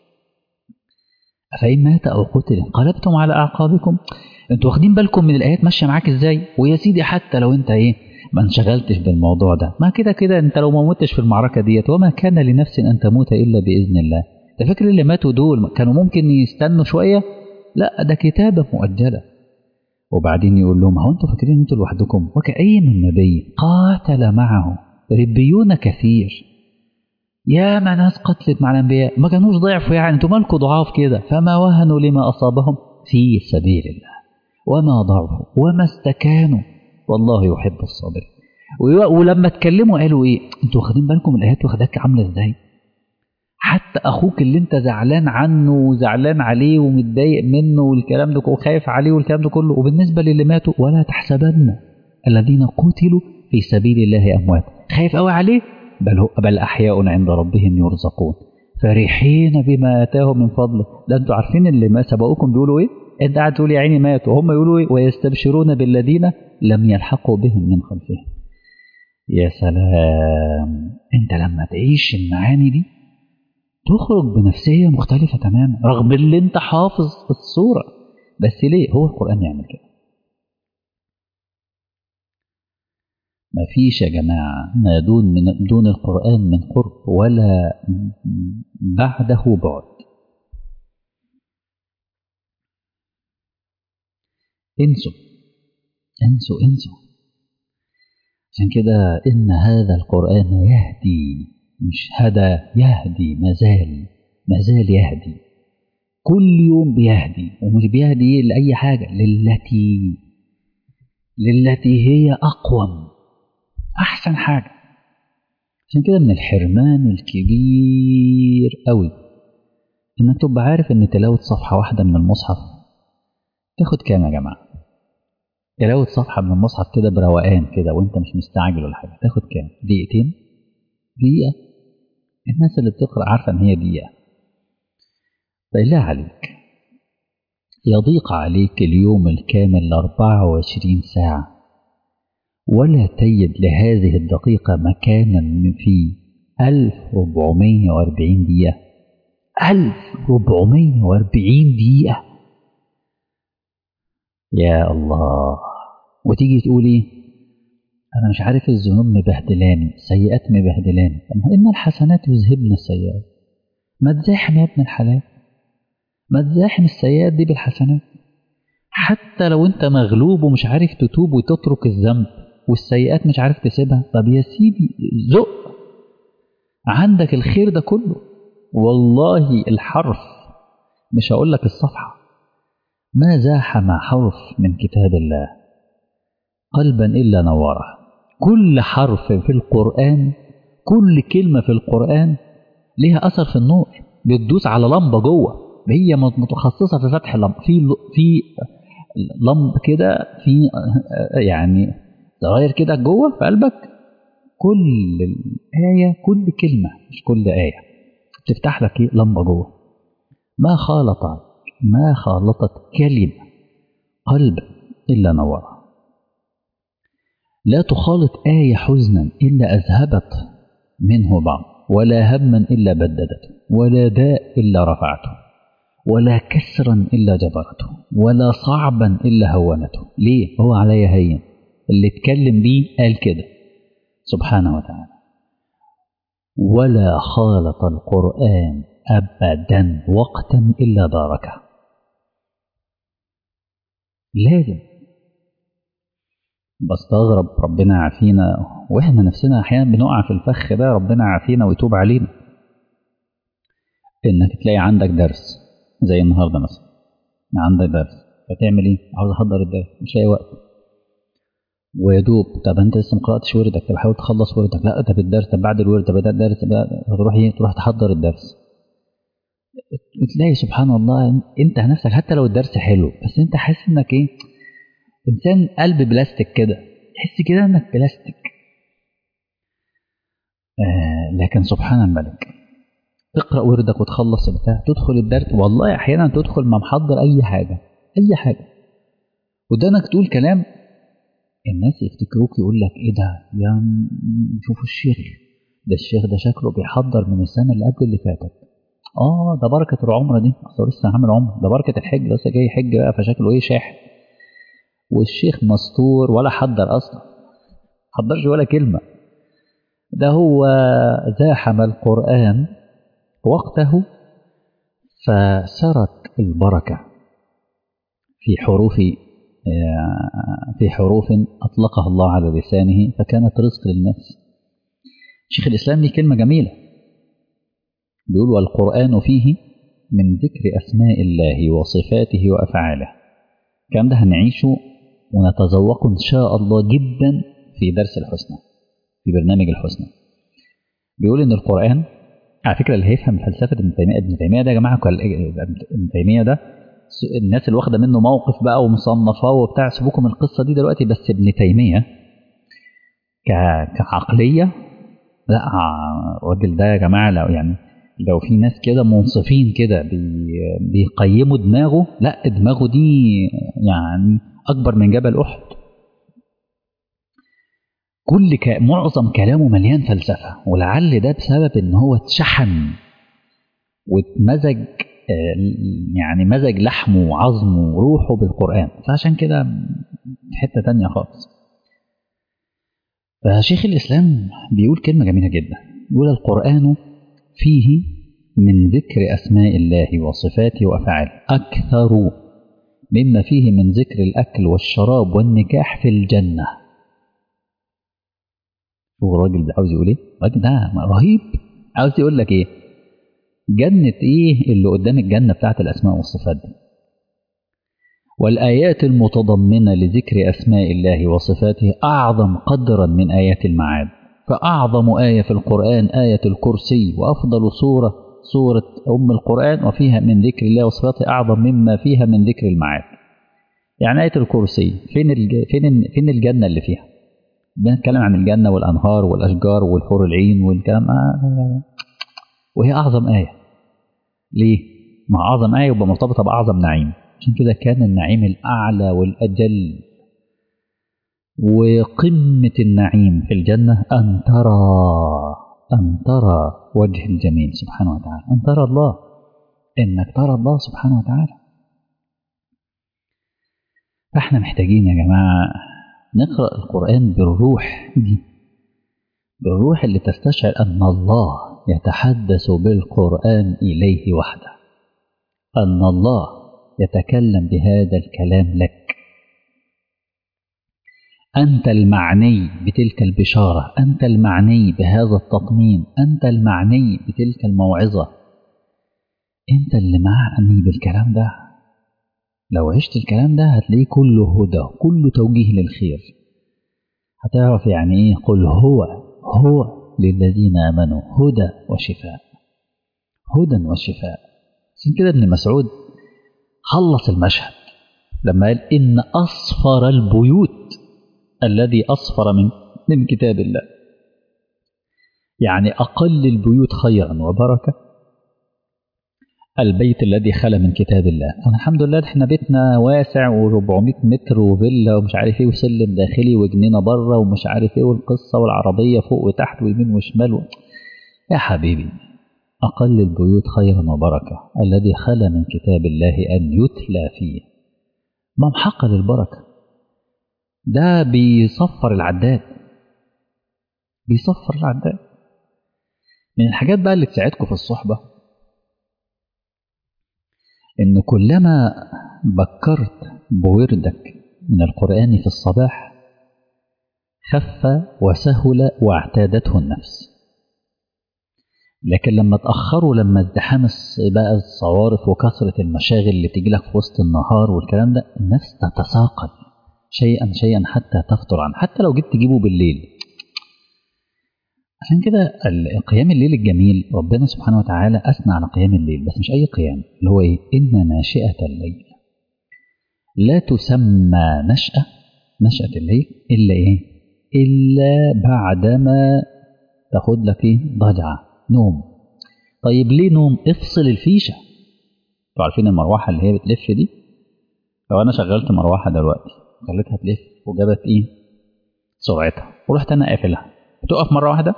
فإن مات أو قتل انقلبتم على أعقابكم. انتوا واخدين بالكم من الآيات ماشية معاك ازاي؟ ويا سيدي حتى لو انت ايه ما انشغلتش بالموضوع ده، ما كده كده انت لو ما موتش في المعركة ديت، وما كان لنفس أن تموت إلا بإذن الله. ده فكر اللي ماتوا دول كانوا ممكن يستنوا شوية؟ لا، ده كتابة مؤجلة. وبعدين يقول لهم هو انتوا فاكرين انتوا لوحدكم؟ وكأي من نبي قاتل معه ربيون كثير. يا ما ناس قتلت مع الأنبياء ما كانوش ضعفوا، يعني انتوا مالكوا ضعاف كده؟ فما وهنوا لما أصابهم في سبيل الله وما ضعفوا وما استكانوا والله يحب الصابرين. ولما اتكلموا قالوا ايه؟ انتوا واخدين بالكم الآيات واخداك عاملة ازاي؟ حتى أخوك اللي انت زعلان عنه وزعلان عليه ومتضايق منه والكلام ده وخايف عليه والكلام ده كله، وبالنسبة للي ماتوا ولا تحسبن الذين قتلوا في سبيل الله أموات، خايف قوي عليه، بل أحياء عند ربهم يرزقون فرحين بما آتاهم من فضله. ده انتوا عارفين اللي ما سبقوكم بيقولوا ايه؟ انت قاعد تقول يا عيني ماتوا، وهم يقولوا ايه؟ ويستبشرون بالذين لم يلحقوا بهم من خلفهم. يا سلام، انت لما تعيش المعاني دي تخرج بنفسية مختلفة تماما رغم اللي انت حافظ الصورة. بس ليه هو القرآن يعمل كده؟ ما فيش يا جماعة ما دون القرآن من قرب ولا بعده بعد. انسوا انسوا انسوا. عشان كده إن هذا القرآن يهدي، مش هدى، يهدي، مازال يهدي، كل يوم بيهدي. ومش بيهدي لأي حاجة، للتي هي أقوم. أحسن حاجة. عشان كده من الحرمان الكبير قوي إنك تبقى عارف إن تلاوة صفحة واحدة من المصحف تاخد كام يا جماعة؟ تلاوة صفحة من المصحف كده بروقان كده وانت مش مستعجل ولا حاجة تاخد كام؟ دقيقتين؟ دقيقة؟ الناس اللي بتقرأ عارفة إن هي دقيقة. فإله عليك يضيق عليك اليوم الكامل 24 ساعة ولا تجد لهذه الدقيقة مكانا في 1440 دقيقة. 1440 دقيقة يا الله. وتيجي تقولي أنا مش عارف الذنوب مبهدلاني، السيئات مبهدلاني. طب إن الحسنات يذهبن السيئات. ما تزاحم يا ابن الحلال، ما تزاحم السيئات دي بالحسنات. حتى لو أنت مغلوب ومش عارف تتوب وتترك الذنب والسيئات مش عارف تسيبها، طب يا سيدي زق عندك الخير ده كله. والله الحرف، مش هقول لك الصفحة، ما زاحم حرف من كتاب الله قلبا إلا نوره. كل حرف في القرآن، كل كلمة في القرآن ليها أثر في النور. بتدوس على لمبة جوه، هي متخصصة في فتح لمبة، في لمب كده، في يعني زراير كده جوه في قلبك. كل آية، كل كلمة مش كل آية، تفتح لك لمبة جوه. ما خالطت كلمة قلب إلا نورها. لا تخالط آية حزنا إلا أذهبت منه بعض، ولا هما إلا بددته، ولا داء إلا رفعته، ولا كسرا إلا جبرته، ولا صعبا إلا هونته. ليه؟ هو عليا هين. اللي اتكلم بيه قال كده سبحانه وتعالى. ولا خالط القرآن أبدا وقتا إلا باركه. لازم. بستغرب، ربنا يعافينا، واحنا نفسنا احيانا بنقع في الفخ ده، ربنا يعافينا ويتوب علينا. انك تلاقي عندك درس زي النهارده مثلا، عندك درس فتعمل ايه؟ عاوز احضر الدرس، مش لاقي وقت ويا دوب. طب انت لسه ما قراتش وردك، طب حاول تخلص وردك. لا طب الدرس، طب بعد الورد، طب ده الدرس، تروح ايه؟ تروح تحضر الدرس. تلاقي سبحان الله انت نفسك حتى لو الدرس حلو بس انت حاسس انك ايه؟ انسان قلب بلاستيك كده، تحس كده انك بلاستيك. لكن سبحان الملك، تقرأ وردك وتخلص بتاع، تدخل الدرس، والله احيانا تدخل ما محضر اي حاجة، اي حاجة، ودانك تقول كلام الناس يفتكروك، يقول لك ايه ده يا شوفوا الشيخ ده، الشيخ ده شكله بيحضر من السنة اللي قبل اللي فاتت. ده بركة العمرة دي، اصل لسه عامل عمرة، ده بركة الحج، لسه جاي حج بقى، فشكله ايه شاحن. والشيخ مستور ولا حضر اصلا، حضرش ولا كلمة. ده هو زاحم القرآن وقته فسرت البركة في حروف أطلقها الله على لسانه فكانت رزق للناس. شيخ الإسلام ليه كلمة جميلة، بيقول والقرآن فيه من ذكر أسماء الله وصفاته وأفعاله. الكلام ده هنعيشه ونتذوقه إن شاء الله جدا في درس الحسنى، في برنامج الحسنى. بيقول إن القرآن على فكرة اللي هيفهم فلسفة ابن تيمية ده يا جماعة، ابن تيمية ده الناس اللي واخدة منه موقف بقى ومصنفاه وبتاع، سيبوكم من القصة دي دلوقتي. بس ابن تيمية كعقلية، لا الراجل ده يا جماعة لو في ناس كده منصفين كده بيقيموا دماغه، لا دماغه دي يعني أكبر من جبل أحد. معظم كلامه مليان فلسفة، ولعل ده بسبب ان هو اتشحن واتمزج، يعني مزج لحمه وعظمه وروحه بالقرآن، فعشان كده في حتة تانية خالص. فشيخ الإسلام بيقول كلمة جميلة جدا، يقول القرآن فيه من ذكر أسماء الله وصفاته وأفعاله أكثر مما فيه من ذكر الأكل والشراب والنكاح في الجنة. هو الراجل ده عاوز يقول ايه؟ الراجل ده رهيب، عاوز يقول لك ايه؟ جنة ايه اللي قدام الجنة بتاعت الأسماء والصفات دي؟ والآيات المتضمنة لذكر أسماء الله وصفاته أعظم قدرا من آيات المعاد. فأعظم آية في القرآن آية الكرسي، وأفضل سورة أم القرآن، وفيها من ذكر الله وصفاته أعظم مما فيها من ذكر المعاد. يعني آية الكرسي فين الجنة اللي فيها؟ بنتكلم عن الجنة والأنهار والأشجار والحور العين والكلام وهي أعظم آية. ليه؟ مع أعظم آية يبقى مرتبطة بأعظم نعيم. عشان كده كان النعيم الأعلى والأجل وقمة النعيم في الجنة أن ترى وجه الجميل سبحانه وتعالى، أن ترى الله، إنك ترى الله سبحانه وتعالى. فإحنا محتاجين يا جماعة نقرأ القرآن بالروح دي، بالروح اللي تستشعر أن الله يتحدث بالقرآن إليه وحده، أن الله يتكلم بهذا الكلام لك، أنت المعني بتلك البشارة، أنت المعني بهذا التطمين، أنت المعني بتلك الموعظة، أنت اللي معني بالكلام ده. لو عشت الكلام ده هتلاقيه كله هدى، كله توجيه للخير. هتعرف يعني إيه قل هو للذين آمنوا هدى وشفاء، هدى وشفاء. عشان كده ابن مسعود خلص المشهد لما قال إن أصفر البيوت الذي أصفر من كتاب الله، يعني أقل البيوت خيرا وبركة البيت الذي خلى من كتاب الله. الحمد لله احنا بيتنا واسع و400 متر وفيلا ومش عارف ايه وسلم داخلي وجنينه بره ومش عارف ايه والقصه والعربيه فوق وتحت ويمين وشمال يا حبيبي، أقل البيوت خيرا وبركة الذي خلى من كتاب الله أن يتلى فيه، ممحق للبركة. ده بيصفر العداد، بيصفر العداد. من الحاجات بقى اللي تساعدكم في الصحبة إن كلما بكرت بوردك من القرآن في الصباح خف وسهل واعتادته النفس. لكن لما تأخروا، لما ازدحام بقى الصوارف وكثرة المشاغل اللي تيجي لك في وسط النهار والكلام ده، النفس تتثاقل شيئا شيئا حتى تفتر عنه، حتى لو جيت تجيبه بالليل. عشان كده قيام الليل الجميل ربنا سبحانه وتعالى أثنى على قيام الليل، بس مش أي قيام، اللي هو إيه؟ إن ناشئة الليل لا تسمى نشأة الليل إلا إيه؟ إلا بعدما تاخد لك إيه؟ ضجعة، نوم. طيب ليه نوم؟ افصل الفيشة. انتوا عارفين المروحة اللي هي بتلف دي؟ لو أنا شغلت مروحة دلوقتي خليتها تلف وجابت إيه؟ سرعتها ورحت أنا قافلها، بتقف مرة واحدة؟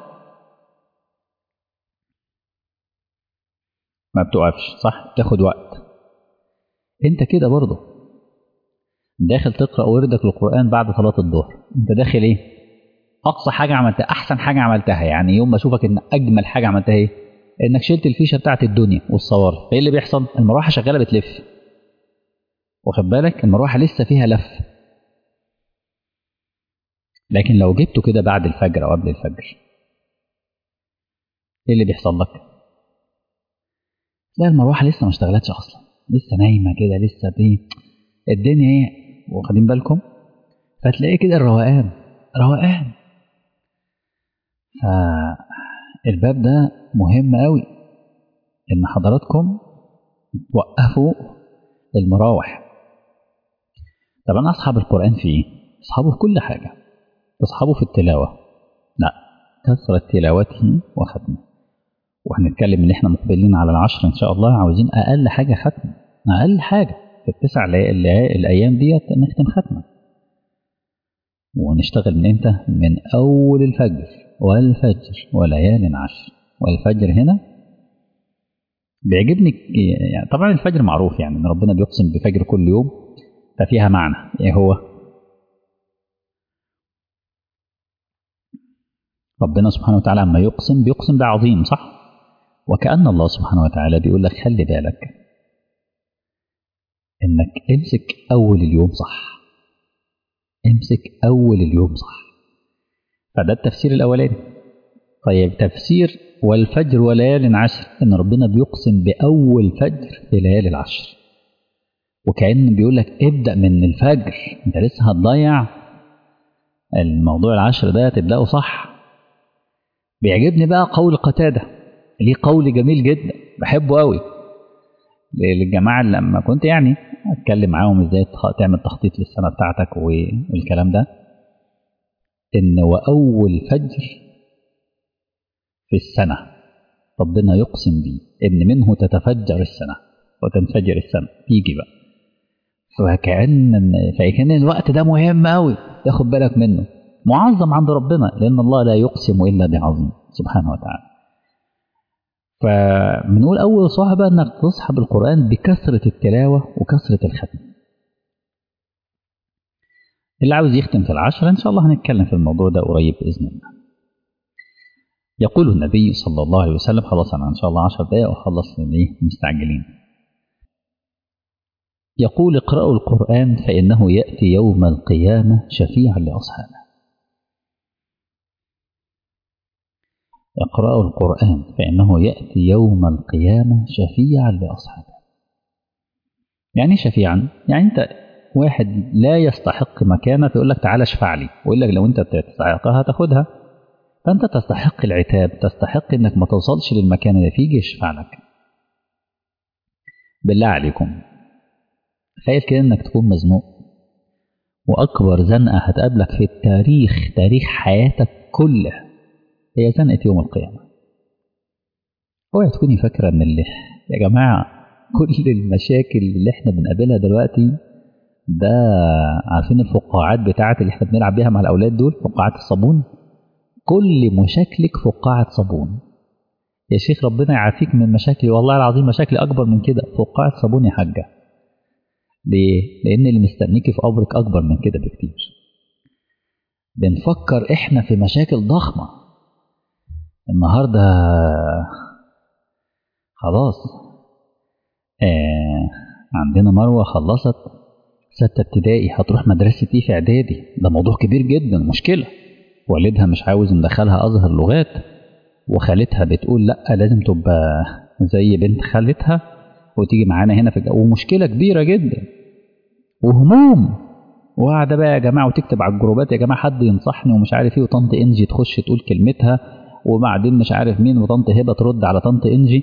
ما بتقفش، صح؟ بتاخد وقت. انت كده برضه داخل تقرأ وردك للقرآن بعد صلاة الظهر، انت داخل ايه؟ اقصى حاجة عملتها، احسن حاجة عملتها. يعني يوم ما اشوفك ان اجمل حاجة عملتها ايه؟ انك شلت الفيشة بتاعت الدنيا والصوارف. ايه اللي بيحصل؟ المروحة شغالة بتلف، واخد بالك؟ المروحة لسه فيها لف. لكن لو جبته كده بعد الفجر او قبل الفجر، ايه اللي بيحصل لك؟ تلاقي المروحة لسه ما اشتغلتش اصلا، لسه نايمة كده، لسه بايه الدنيا ايه، واخدين بالكم؟ فتلاقيه كده الروقان روقان. فالباب ده مهم قوي ان حضراتكم توقفوا المراوح. طبعا اصحاب القرآن في ايه؟ اصحابه في كل حاجة. اصحابه في التلاوة، لا، كثرة تلاوته وختمه. وهنتكلم ان احنا مقبلين على العشر ان شاء الله، عاوزين اقل حاجة ختم، اقل حاجة في التسع الايام ديت نختم ختمة. ونشتغل من امتى؟ من اول الفجر، والفجر وليال عشر. والفجر هنا بيعجبني يعني، طبعا الفجر معروف يعني ان ربنا بيقسم بفجر كل يوم، ففيها معنى. ايه هو؟ ربنا سبحانه وتعالى لما يقسم بيقسم بعظيم، صح؟ وكأن الله سبحانه وتعالى بيقول لك خلي بالك انك امسك اول اليوم صح، امسك اول اليوم صح. فده التفسير الاولاني. طيب تفسير والفجر وليال عشر، ان ربنا بيقسم باول فجر في ليالي العشر. وكأن بيقول لك ابدأ من الفجر، انت لسه هتضيع الموضوع. العشر ده تبدأه صح. بيعجبني بقى قول قتادة، ليه قول جميل جدا بحبه قوي، للجماعة اللي لما كنت يعني اتكلم معاهم ازاي تعمل تخطيط للسنة بتاعتك والكلام ده، ان واول فجر في السنة ربنا يقسم بيه ان منه تتفجر السنة وتنفجر السنة، يجي بقى. فكأن الوقت ده مهم قوي تاخد بالك منه، معظم عند ربنا، لأن الله لا يقسم إلا بعظيم سبحانه وتعالى. فبنقول أول صحبة أنك تصحب القرآن بكثرة التلاوة وكثرة الختم. اللي عاوز يختم في العشرة إن شاء الله هنتكلم في الموضوع ده قريب بإذن الله. يقول النبي صلى الله عليه وسلم، خلاص أنا إن شاء الله 10 دقائق وخلص مستعجلين. يقول اقرأوا القرآن فإنه يأتي يوم القيامة شفيعا لأصحابه. اقرأوا القرآن فإنه يأتي يوم القيامة شفيعا لأصحابه. يعني شفيعا، يعني أنت واحد لا يستحق مكانة يقول لك تعالى اشفع لي، ويقول لك لو أنت تستحقها تاخدها، فأنت تستحق العتاب، تستحق أنك ما توصلش للمكان اللي فيه يشفع لك. بالله عليكم تخيل كده أنك تكون مزنوق، وأكبر زنقة هتقابلك في التاريخ، تاريخ حياتك كله، هي زنقة يوم القيامة. اوعي تكوني فاكرة ان اللي يا جماعة كل المشاكل اللي احنا بنقابلها دلوقتي ده، عارفين الفقاعات بتاعت اللي احنا بنلعب بيها مع الأولاد دول، فقاعات الصابون، كل مشاكلك فقاعة صابون. يا شيخ ربنا يعافيك من مشاكلي، والله العظيم مشاكلي أكبر من كده، فقاعة صابون يا حاجة. ليه؟ لأن اللي مستنيكي في قبرك أكبر من كده بكتير. بنفكر احنا في مشاكل ضخمة. النهاردة خلاص عندنا مروة خلصت 6 ابتدائي، هتروح مدرسة ايه في اعدادي، ده موضوع كبير جدا، مشكلة. والدها مش عاوز ندخلها أزهر لغات، وخالتها بتقول لأ لازم تبقى زي بنت خالتها وتيجي معانا هنا في ومشكلة كبيرة جدا وهموم. وقاعدة بقى يا جماعة وتكتب على الجروبات يا جماعة حد ينصحني ومش عارف ايه، وطنط انجي تخش تقول كلمتها، وبعدين مش عارف مين، وطنط هبة ترد على طنط انجي،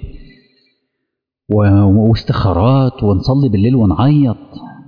واستخارات، ونصلي بالليل ونعيط.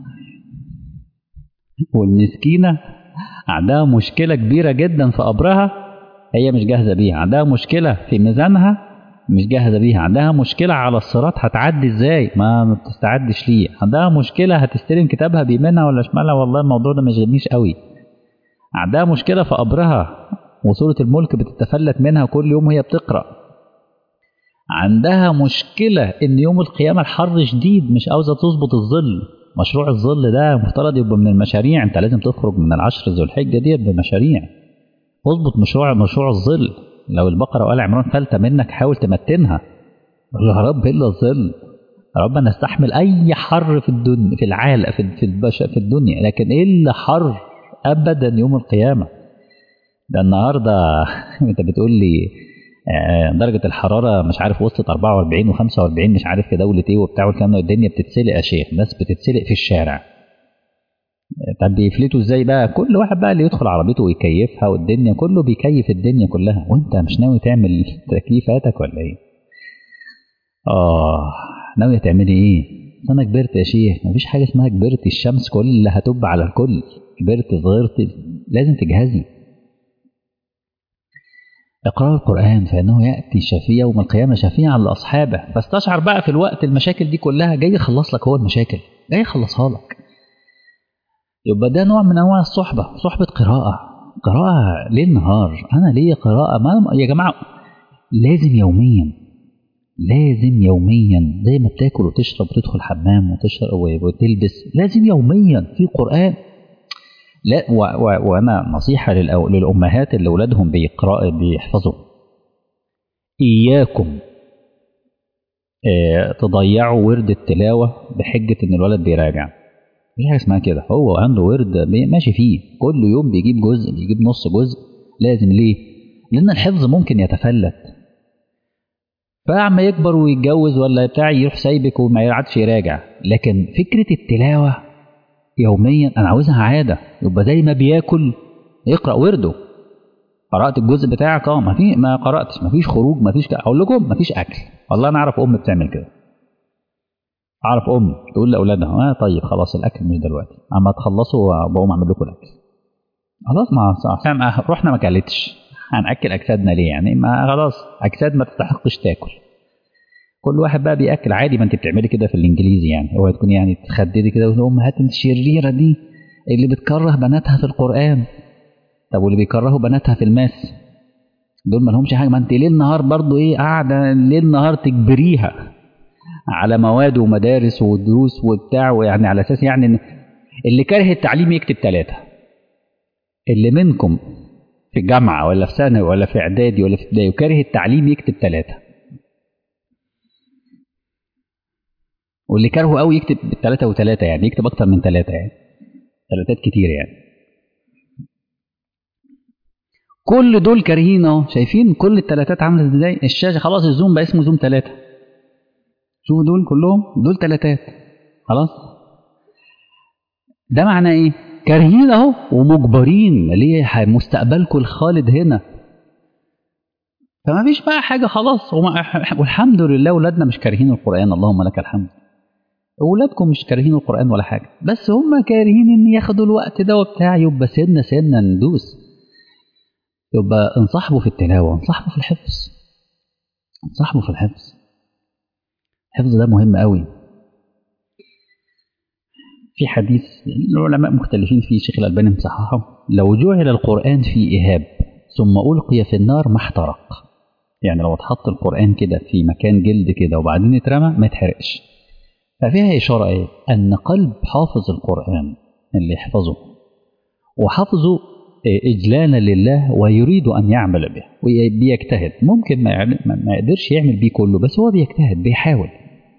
والمسكينة عندها مشكلة كبيرة جدا في قبرها، هي مش جاهزة بيها، عندها مشكلة في ميزانها مش جاهزة بيها، عندها مشكلة على الصراط هتعدي ازاي ما بتستعدش ليه، عندها مشكلة هتستلم كتابها بيمينها ولا شمالها، والله الموضوع ده مش غميش قوي. عندها مشكلة في قبرها وسورة الملك بتتفلت منها كل يوم وهي بتقرأ. عندها مشكلة ان يوم القيامة الحر شديد، مش عاوزة تظبط الظل. مشروع الظل ده مفترض يبقى من المشاريع، انت لازم تخرج من العشر ذو الحجة دي بمشاريع. اظبط مشروع الظل. لو البقرة وآل عمران فلتة منك حاول تمتنها. يا رب الا الظل، يا رب انا استحمل اي حر في الدنيا في العالم في الدنيا، لكن الا حر ابدا يوم القيامة. ده النهارده انت بتقول لي درجة الحرارة مش عارف وصلت 44 و45 مش عارف في دولة ايه وبتاع والكلام ده، والدنيا بتتسلق يا شيخ، الناس بتتسلق في الشارع. طب بيفلتوا ازاي بقى؟ كل واحد بقى اللي يدخل عربيته ويكيفها، والدنيا كله بيكيف الدنيا كلها، وانت مش ناوي تعمل تكييفاتك ولا ايه؟ ناوي تعملي ايه؟ انا كبرت يا شيخ، مفيش حاجة اسمها كبرت، الشمس كل هتب على الكل، كبرت صغرت لازم تجهزي. اقرأوا القرآن فإنه يأتي شفيع يوم القيامة شفيعا لأصحابه. فاستشعر بقى في الوقت المشاكل دي كلها جاي يخلص لك، هو المشاكل جاي يخلصها لك. يبقى ده نوع من أنواع الصحبة، صحبة قراءة ليل نهار. أنا ليه قراءة يا جماعة لازم يوميا زي ما بتاكل وتشرب وتدخل حمام وتشرب وتلبس، لازم يوميا في قرآن. لا وانا نصيحة للأمهات اللي أولادهم بيحفظوا، إياكم تضيعوا ورد التلاوة بحجة إن الولد بيراجع. مفيش حاجة اسمها كده، هو عنده ورد ماشي فيه كل يوم، بيجيب جزء بيجيب نص جزء، لازم. ليه؟ لأن الحفظ ممكن يتفلت، فعما يكبر ويتجوز ولا بتاع يروح سايبك وما يعادش يراجع. لكن فكرة التلاوة يوميا أنا عاوزها عادة، يبقى زي ما بياكل يقرأ ورده. قرأت الجزء بتاعك ما قرأتش، ما فيش خروج، ما فيش أقول لكم ما فيش أكل. والله أنا أعرف بتعمل كده، أعرف تقول لأولادها طيب خلاص الأكل مش دلوقتي، أما تخلصوا بقوم أعمل لكم الأكل. خلاص ما رحنا ما كلتش، هنأكل أجسادنا ليه يعني؟ ما خلاص أجساد ما تستحقش تاكل. كل واحد بقى بيأكل عادي، ما أنت بتعملي كده في الإنجليزي يعني، اوعي تكوني يعني تخددي كده الأمهات الشريرة دي اللي بتكره بناتها في القرآن. طب واللي بيكرهوا بناتها في الماس دول ما لهمش حاجة؟ ما أنت ليل نهار برضو قاعدة ليل نهار تجبريها على مواد ومدارس ودروس وبتاع، ويعني على أساس يعني اللي كاره التعليم يكتب 3. اللي منكم في جامعة ولا في ثانوي ولا في إعدادي ولا في ابتدائي وكاره التعليم يكتب 3. واللي كرهه قوي يكتب 3 و3، يعني يكتب أكتر من 3، يعني 3 كتير يعني. كل دول كارهين اهو، شايفين كل ال3 عامله ازاي؟ الشاشه خلاص الزوم بقى اسمه زوم 3. شوفوا دول كلهم دول 3 خلاص. ده معناه ايه؟ كارهين اهو ومجبرين ليه، مستقبلكم الخالد هنا. فما فيش بقى حاجه خلاص. والحمد لله اولادنا مش كارهين القران، اللهم لك الحمد. اولادكم مش كارهين القران ولا حاجه، بس هم كارهين ان ياخدوا الوقت ده وبتاع. يبقى سنه ندوس، يبقى انصحبه في التلاوه، انصحبه في الحفظ، انصحبه في الحفظ. الحفظ ده مهم قوي. في حديث العلماء مختلفين فيه، شيخ الألباني مصححه: لو جعل القرآن في إهاب ثم ألقي في النار ما احترق. يعني لو اتحط القرآن كده في مكان جلد كده وبعدين اترمى ما يتحرقش. ففيها إشارة إيه؟ أن قلب حافظ القرآن اللي يحفظه وحفظه إجلالا لله ويريد أن يعمل به وبيجتهد، ممكن ما يقدرش يعمل بيه كله بس هو بيجتهد بيحاول،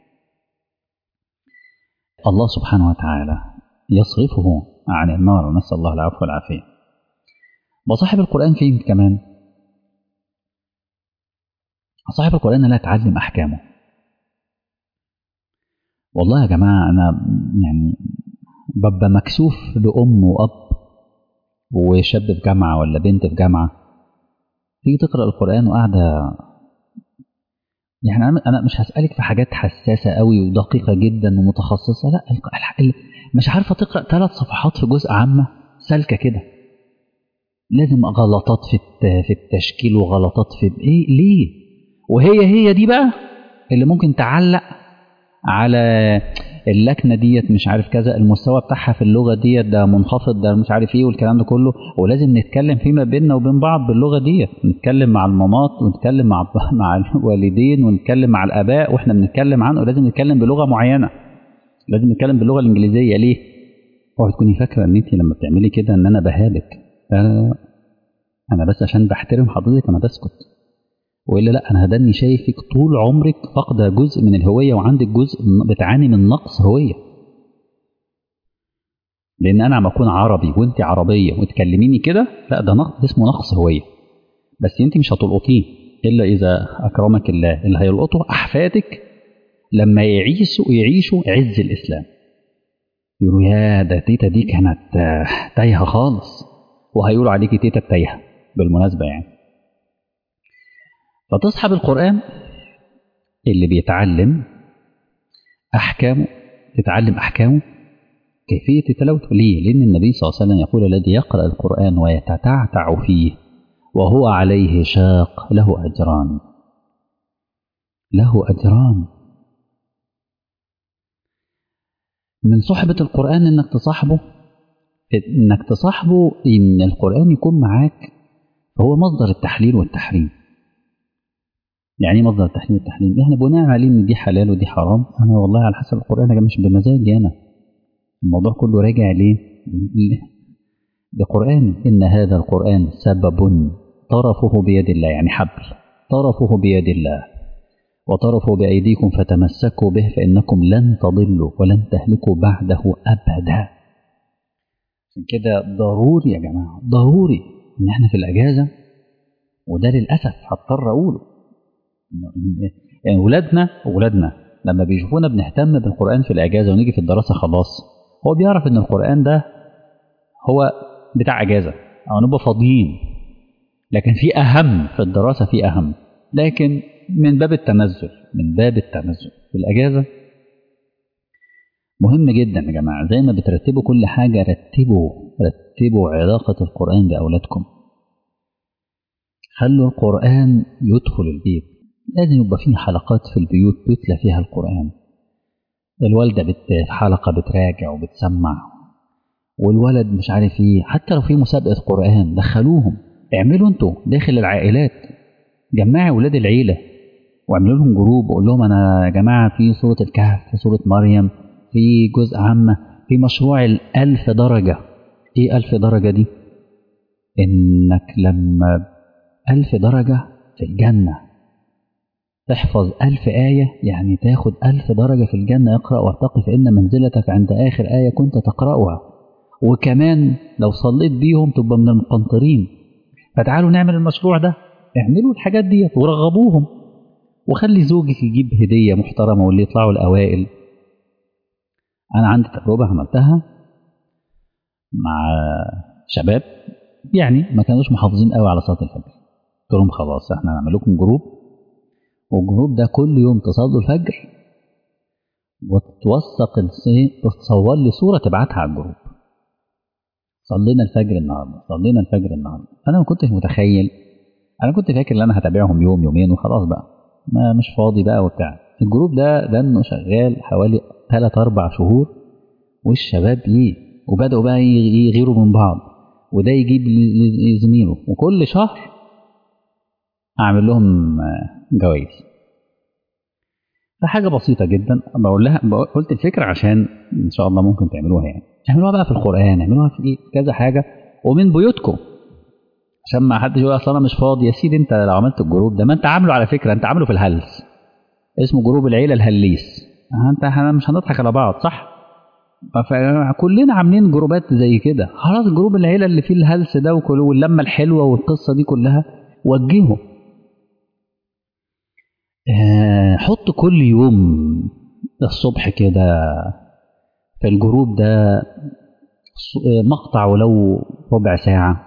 الله سبحانه وتعالى يصرفه عن النار، ونسأل الله العفو والعافية. وصاحب القرآن فين كمان؟ صاحب القرآن لا يتعلم أحكامه. والله يا جماعة أنا يعني ببقى مكسوف بأم وأب وشاب في جامعة ولا بنت في جامعة تيجي تقرأ القرآن وقاعدة، يعني أنا مش هسألك في حاجات حساسة قوي ودقيقة جدا ومتخصصة، لا مش عارفة تقرأ 3 صفحات في جزء عامة سالكة كده، لازم غلطات في التشكيل وغلطات في ايه ليه؟ وهي دي بقى اللي ممكن تعلق على اللكنه ديت، مش عارف كذا، المستوى بتاعها في اللغه ديت ده منخفض، ده مش عارف ايه والكلام ده كله. ولازم نتكلم فيما بيننا وبين بعض باللغه ديت، نتكلم مع المامات ونتكلم مع الوالدين ونتكلم مع الاباء واحنا بنتكلم عنه، لازم نتكلم بلغه معينه، لازم نتكلم باللغه الانجليزيه. ليه؟ اوعي تكوني فاكره ان انت لما بتعملي كده ان انا بهالك، انا بس عشان بحترم حضرتك انا بسكت، والا لا انا هداني شايفك طول عمرك فاقده جزء من الهويه وعندك جزء بتعاني من نقص هويه. لان انا عم اكون عربي وانت عربيه وتكلميني كده، لا ده نقص، اسمه نقص هويه. بس انت مش هتلقطيه الا اذا اكرمك الله. اللي هيلقطه احفادك لما يعيشوا عز الاسلام، يقولوا يا ده تيتا دي كانت تايهه خالص، وهيقولوا عليكي تيتا التايهه بالمناسبه يعني. فتصحب القرآن اللي بيتعلم أحكامه، تتعلم أحكامه كيفية تلاوته. ليه؟ لأن النبي صلى الله عليه وسلم يقول: الذي يقرأ القرآن ويتتعتع فيه وهو عليه شاق له أجران، له أجران. من صحبة القرآن إنك تصاحبه إن القرآن يكون معاك، فهو مصدر التحليل والتحريم. يعني مصدر التحليل والتحريم احنا بناء عليه ان دي حلال ودي حرام. انا والله على حسب القرآن، انا مش بمزاجي انا، الموضوع كله راجع ليه؟ لقرآن. إن هذا القرآن سبب طرفه بيد الله، يعني حبل طرفه بيد الله وطرفه بأيديكم فتمسكوا به فإنكم لن تضلوا ولن تهلكوا بعده أبدا. عشان كده ضروري يا جماعة، ضروري إن احنا في الأجازة، وده للأسف هضطر أقوله، يعني ولادنا لما بيشوفونا بنهتم بالقرآن في الأجازة ونيجي في الدراسة خلاص، هو بيعرف إن القرآن ده هو بتاع أجازة أو نبقى فاضيين، لكن في أهم في الدراسة، في أهم. لكن من باب التنزل في الأجازة مهم جدا يا جماعة. زي ما بترتبوا كل حاجة، رتبوا علاقة القرآن بأولادكم. خلوا القرآن يدخل البيت. لازم يبقى فيه حلقات في البيوت بيتلى فيها القرآن. الوالدة في حلقة بتراجع وبتسمع، والولد مش عارف ايه. حتى لو في مسابقة قرآن دخلوهم، اعملوا انتوا داخل العائلات، جمعوا ولاد العيلة واعملوا لهم جروب وقول لهم انا يا جماعة في سورة الكهف، في سورة مريم، في جزء عامة، في مشروع 1000 درجة. ايه 1000 درجة دي؟ انك لما 1000 درجة في الجنة تحفظ 1000 آية، يعني تاخد 1000 درجة في الجنة. اقرأ وارتقي فإن منزلتك عند آخر آية كنت تقرأها. وكمان لو صليت بيهم تبقى من المقنطرين. فتعالوا نعمل المشروع ده، اعملوا الحاجات دي ورغبوهم، وخلي زوجك يجيب هدية محترمة واللي يطلعوا الأوائل. أنا عندي تجربة عملتها مع شباب يعني ما كانوش محافظين قوي على صلاة الفجر. قلت لهم خلاص احنا هنعمل لكم جروب، والجروب ده كل يوم تصلوا الفجر وتوثق تصور لي صورة تبعتها على الجروب. صلينا الفجر النهارده. انا ما كنتش متخيل، انا كنت فاكر ان انا هتابعهم يوم يومين وخلاص بقى، ما مش فاضي بقى وبتاع. الجروب ده انه شغال حوالي 3-4 شهور، والشباب وبدأوا بقى يغيروا من بعض، وده يجيب زميله، وكل شهر اعمل لهم جوائز. فحاجة بسيطة جدا قلت الفكرة عشان ان شاء الله ممكن تعملوها. يعني اعملوها بقى في القرآن، اعملوها في كذا حاجة، ومن بيوتكم، عشان ما حدش يقول اصل انا مش فاضي. يا سيدي انت لو عملت الجروب ده، ما انت عامله على فكرة، انت عامله في الهلس، اسمه جروب العيلة الهليس. احنا مش هنضحك على بعض صح؟ فكلنا عاملين جروبات زي كده. خلاص جروب العيلة اللي فيه الهلس ده واللمة الحلوة والقصة دي كلها وجهه. حط كل يوم الصبح كده في الجروب ده مقطع ولو ربع ساعة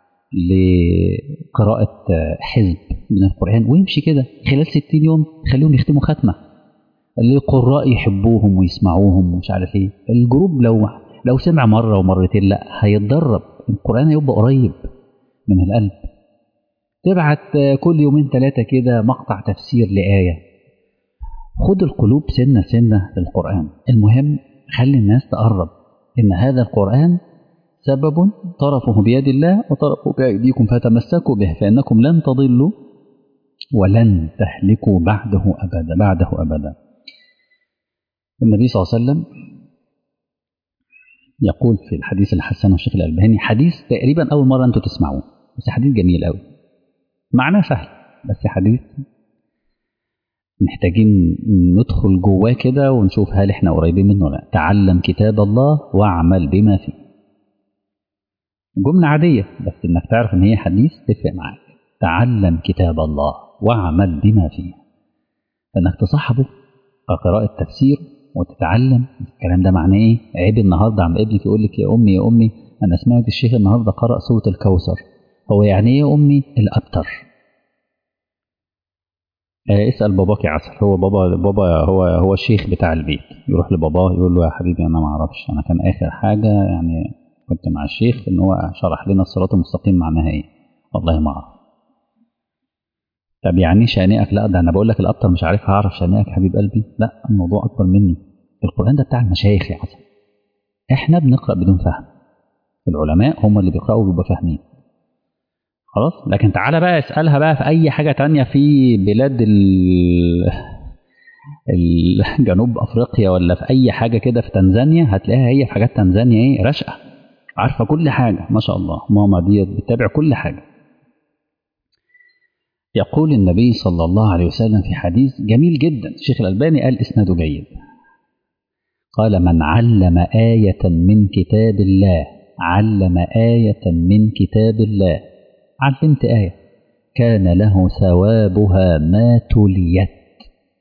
لقراءة حزب من القرآن، ويمشي كده خلال 60 يوم خليهم يختموا ختمة. اللي قراء يحبوهم ويسمعوهم ومش عارف ايه. الجروب لو سمع مرة ومرتين لا هيتدرب، القرآن هيبقى قريب من القلب. تبعت كل 2-3 كده مقطع تفسير لآية. خد القلوب سنة سنة للقرآن. المهم خلي الناس تقرب إن هذا القرآن سبب طرفه بيد الله وطرفه بأيديكم فتمسكوا به فإنكم لن تضلوا ولن تهلكوا بعده أبدا. النبي صلى الله عليه وسلم يقول في الحديث اللي حسنه الشيخ الألباني، حديث تقريبا أول مرة أنتوا تسمعوه، بس حديث جميل قوي، معناه سهل بس حديث محتاجين ندخل جواه كده ونشوف هل احنا قريبين منه ولا لا. تعلم كتاب الله واعمل بما فيه. جملة عادية بس انك تعرف ان هي حديث تفرق معاك. تعلم كتاب الله واعمل بما فيه، فانك تصاحبه قراءة تفسير وتتعلم الكلام ده معناه ايه. عيب النهارده عم ابنك يقول لك يا امي انا سمعت الشيخ النهارده قرأ سورة الكوثر. هو يعني ايه يا امي؟ الابتر. اسأل باباك يا عسل. هو بابا هو الشيخ بتاع البيت. يروح لباباه يقول له يا حبيبي انا ما اعرفش، انا كان اخر حاجة يعني كنت مع الشيخ ان هو شرح لنا الصراط المستقيم معناها ايه. والله ما اعرف. طب يعني شانئك؟ لا ده انا بقول لك الابتر مش عارف هعرف شانئك حبيب قلبي. لا الموضوع اكبر مني. القرآن ده بتاع المشايخ يا عسل. احنا بنقرأ بدون فهم، العلماء هم اللي بيقرأوا وبيبقوا فاهمين خلاص. لكن تعالى بقى اسألها بقى في اي حاجة تانية في بلاد جنوب افريقيا ولا في اي حاجة كده في تنزانيا، هتلاقيها هي في حاجات تنزانيا ايه رشقة، عارفة كل حاجة ما شاء الله. ماما دي بتتابع كل حاجة. يقول النبي صلى الله عليه وسلم في حديث جميل جدا، الشيخ الألباني قال إسناده جيد، قال من علم آية من كتاب الله، علم آية من كتاب الله، علمت آية كان له ثوابها ما تليت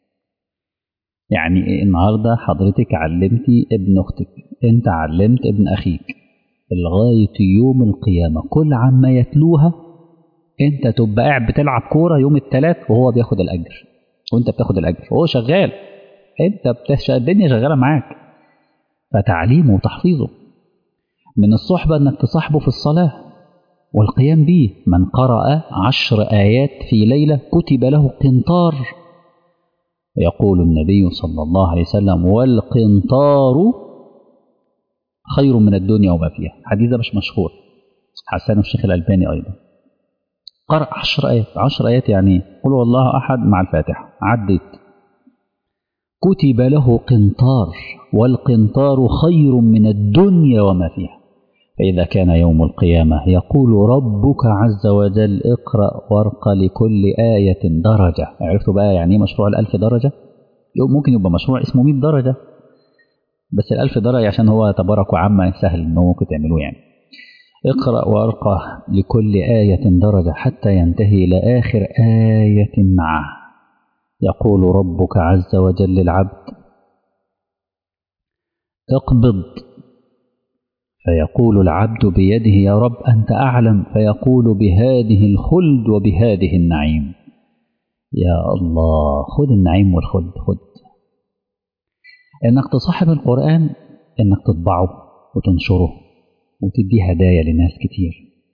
يعني النهاردة حضرتك علمتي ابن أختك، أنت علمت ابن أخيك، لغاية يوم القيامة كل عما يتلوها أنت تبقى قاعد بتلعب كورة يوم الثلاث وهو بياخد الأجر، وأنت بتاخد الأجر وهو شغال، أنت الدنيا شغالة معاك. فتعليمه وتحفيظه. من الصحبة أنك تصاحبه في الصلاة والقيام به. من قرأ 10 آيات في ليلة كتب له قنطار. يقول النبي صلى الله عليه وسلم: والقنطار خير من الدنيا وما فيها. حديث ده مش مشهور، حسنه الشيخ الألباني أيضا. قرأ 10 آيات. 10 آيات يعني قل هو الله أحد مع الفاتحة، عدت كتب له قنطار، والقنطار خير من الدنيا وما فيها. فإذا كان يوم القيامة يقول ربك عز وجل: اقرأ وارق لكل آية درجة. عرفتوا بقى يعني مشروع 1000 درجة؟ ممكن يبقى مشروع اسمه 100 درجة، بس 1000 درجة عشان هو تبارك وعما سهل إنه ممكن تعملوه يعني. اقرأ وارق لكل آية درجة حتى ينتهي إلى آخر آية معه. يقول ربك عز وجل للعبد: اقبض. فيقول العبد بيده: يا رب أنت أعلم. فيقول: بهذه الخلد وبهذه النعيم. يا الله، خذ النعيم والخلد. خذ إنك تصاحب القرآن، إنك تطبعه وتنشره وتديه هدايا لناس كتير،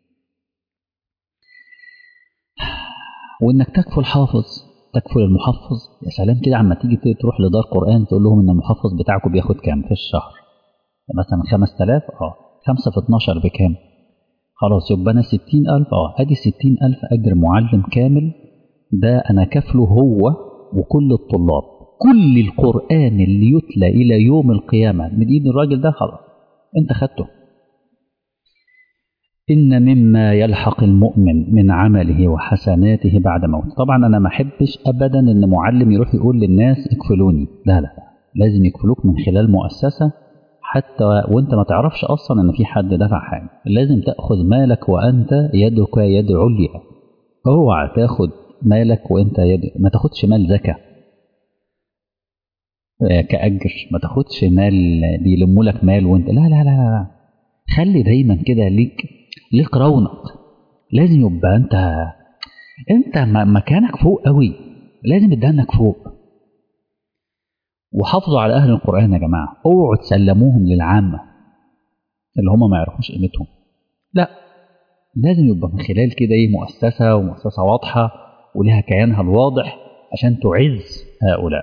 وإنك تكفل حافظ، تكفل المحفظ. يا سلام كده عما تيجي تروح لدار قرآن تقول لهم إن المحفظ بتاعكم بياخد كام في الشهر؟ مثلا 5000. 5 في 12 بكام؟ خلاص يبقى أنا 60,000. أدي 60,000 أجر معلم كامل، ده أنا كفله هو وكل الطلاب. كل القرآن اللي يتلى إلى يوم القيامة من إيد الراجل ده خلاص أنت خدته. إن مما يلحق المؤمن من عمله وحسناته بعد موته. طبعا أنا ما أحبش أبدا إن معلم يروح يقول للناس اكفلوني، لا لا، لازم يكفلوك من خلال مؤسسة، حتى وانت ما تعرفش أصلا إن في حد دفع حاجة. لازم تأخذ مالك وأنت يدك يد عليا. اوعى تاخد مالك وأنت ما تاخدش مال زكاة كأجر، ما تاخدش مال بيلموا لك مال وانت لا لا لا لا. خلي دايما كده ليك رونق. لازم يبقى انت مكانك فوق قوي، لازم يدهنك فوق. وحافظوا على اهل القرآن يا جماعة، اوعوا تسلموهم للعامة اللي هم ما يعرفوش قيمتهم، لا، لازم يبقى من خلال كده مؤسسة، ومؤسسة واضحة ولها كيانها الواضح عشان تعز هؤلاء.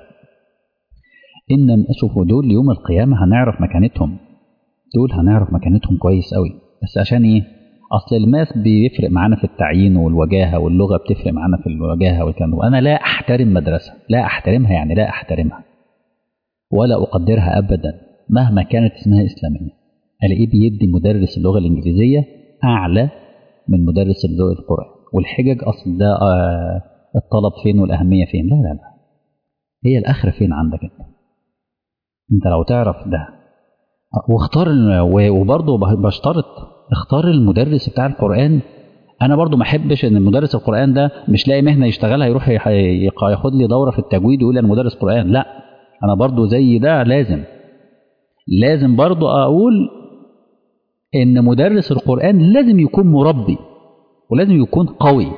إن أشوفوا دول يوم القيامة هنعرف مكانتهم، دول هنعرف مكانتهم كويس قوي. بس عشان إيه؟ أصل الماس بيفرق معانا في التعيين والوجاهة، واللغة بتفرق معانا في الوجاهة والكلام. وأنا لا أحترم مدرسة، لا أحترمها، يعني لا أحترمها ولا أقدرها أبدا مهما كانت اسمها إسلامية. ألاقيه بيدي مدرس اللغة الإنجليزية أعلى من مدرس اللغة القرآن، والحجج أصل ده الطلب فين والأهمية فين؟ لا لا لا، هي الآخرة فين عندك أنت لو تعرف ده. واختار، وبرضه بشترط اختار المدرس بتاع القرآن. أنا برضه ما أحبش إن المدرس القرآن ده مش لاقي مهنة يشتغلها يروح ياخد لي دورة في التجويد ويقول أنا مدرس قرآن. لا، أنا برضه زي ده لازم برضه أقول إن مدرس القرآن لازم يكون مربي، ولازم يكون قوي،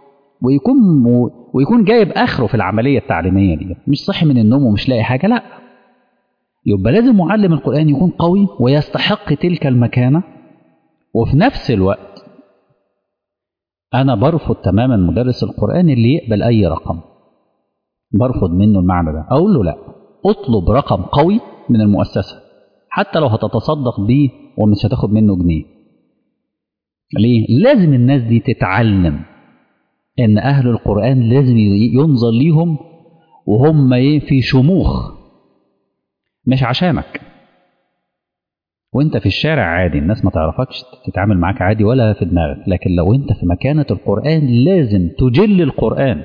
ويكون جايب آخره في العملية التعليمية دي. مش صحي من النوم ومش لاقي حاجة، لا، يبقى لازم معلم القرآن يكون قوي ويستحق تلك المكانة. وفي نفس الوقت أنا برفض تماما مدرس القرآن اللي يقبل أي رقم، برفض منه المعنى ده. أقول له لا، اطلب رقم قوي من المؤسسة حتى لو هتتصدق بيه ومش هتاخد منه جنيه. ليه؟ لازم الناس دي تتعلم إن أهل القرآن لازم ينظر ليهم وهم في شموخ، مش عشانك وانت في الشارع عادي الناس ما تعرفكش تتعامل معاك عادي ولا في دماغك، لكن لو انت في مكانة القرآن لازم تجل القرآن،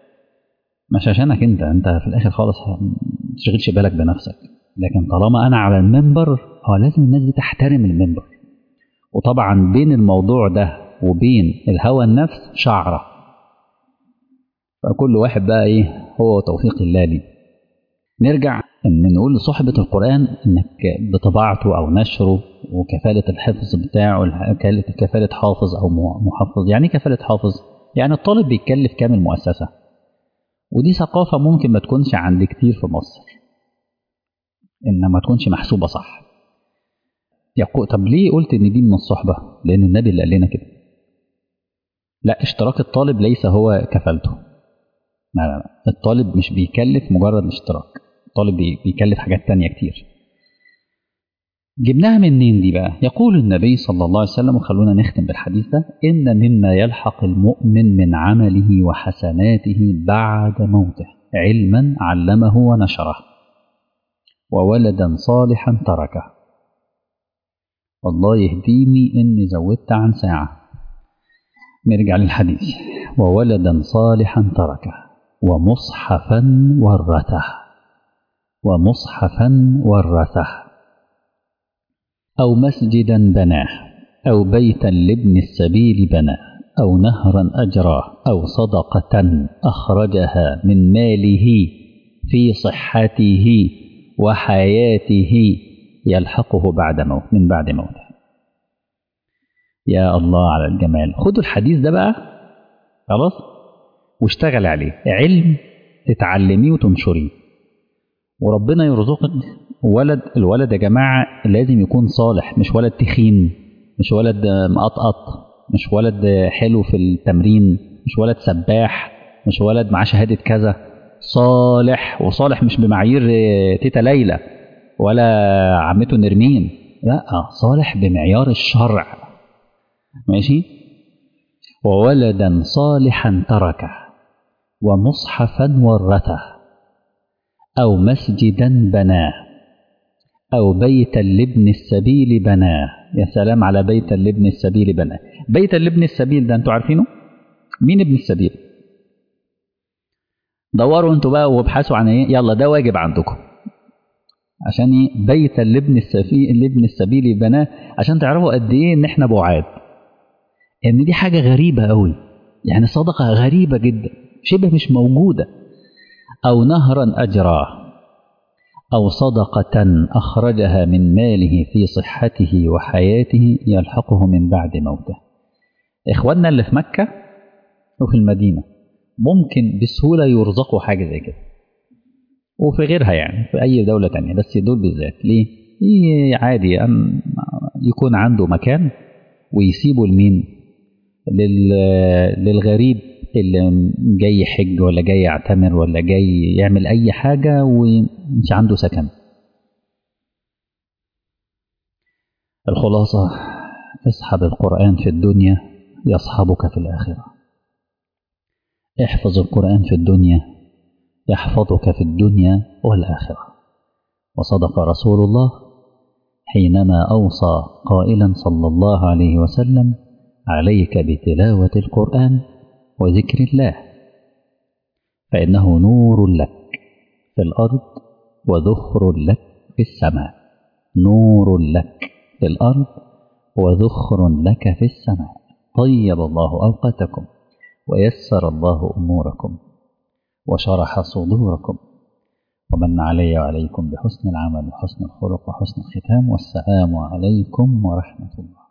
مش عشانك انت في الاخر خالص ما تشغلش بالك بنفسك. لكن طالما انا على المنبر لازم الناس دي تحترم المنبر. وطبعا بين الموضوع ده وبين الهوى النفس شعرة، فكل واحد بقى هو توفيق الله لي. نرجع إن نقول لصحبة القرآن إنك بطباعته أو نشره وكفالة الحفظ بتاعه، كفالة حافظ أو محفظ. يعني كفالة حافظ يعني الطالب بيتكلف كام المؤسسة، ودي ثقافة ممكن ما تكونش عند كتير في مصر، إن ما تكونش محسوبة صح. طب ليه قلت إن دي من الصحبة؟ لأن النبي اللي قال لنا كده. لا، اشتراك الطالب ليس هو كفالته. لا، الطالب مش بيكلف مجرد اشتراك، الطالب بيكلف حاجات تانية كتير. جبناها منين دي بقى؟ يقول النبي صلى الله عليه وسلم، وخلونا نختم بالحديث ده: إن مما يلحق المؤمن من عمله وحسناته بعد موته علما علمه ونشره، وولدا صالحا تركه. والله يهديني إني زودت عن ساعة. نرجع للحديث: وولدا صالحا تركه، ومصحفا ورثه، ومصحفا ورثه، أو مسجدا بناه، أو بيتا لابن السبيل بناه، أو نهرا أجراه، أو صدقة أخرجها من ماله في صحته وحياته يلحقه من بعد موته. يا الله على الجمال. خدوا الحديث ده بقى خلاص واشتغل عليه، علم تتعلميه وتنشريه، وربنا يرزقك ولد. الولد يا جماعة لازم يكون صالح، مش ولد تخين، مش ولد مقطقط، مش ولد حلو في التمرين، مش ولد سباح، مش ولد معاه شهادة كذا. صالح، وصالح مش بمعايير تيتا ليلى ولا عمته نرمين، لا، صالح بمعيار الشرع. ماشي. وولدا صالحا تركه، ومصحفا ورثه، أو مسجدا بناه، أو بيتا لابن السبيل بناه. يا سلام على بيتا لابن السبيل بناه. بيتا لابن السبيل ده انتوا عارفينه؟ مين ابن السبيل؟ دوروا انتوا بقى وابحثوا عن ايه، يلا ده واجب عندكم. عشان ايه بيتا لابن السبيل بناه؟ عشان تعرفوا قد ايه ان احنا بعاد، ان دي حاجة غريبة قوي، يعني صدقة غريبة جدا شبه مش موجودة. أو نهرا أجراه، أو صدقة أخرجها من ماله في صحته وحياته يلحقه من بعد موته. إخواننا اللي في مكة وفي المدينة ممكن بسهولة يرزقوا حاجة زي كده، وفي غيرها يعني في أي دولة تانية، بس دول بالذات ليه؟ عادي أن يكون عنده مكان ويسيبه لمين؟ للغريب اللي جاي يحج ولا جاي يعتمر ولا جاي يعمل أي حاجة ومش عنده سكن. الخلاصة: اصحب القرآن في الدنيا يصحبك في الآخرة. احفظ القرآن في الدنيا يحفظك في الدنيا والآخرة. وصدق رسول الله حينما أوصى قائلا صلى الله عليه وسلم: عليك بتلاوة القرآن وذكر الله، فإنه نور لك في الأرض وذخر لك في السماء. نور لك في الأرض وذخر لك في السماء. طيب الله أوقاتكم، ويسر الله أموركم، وشرح صدوركم، ومن علي وعليكم بحسن العمل وحسن الخلق وحسن الختام. والسلام عليكم ورحمة الله.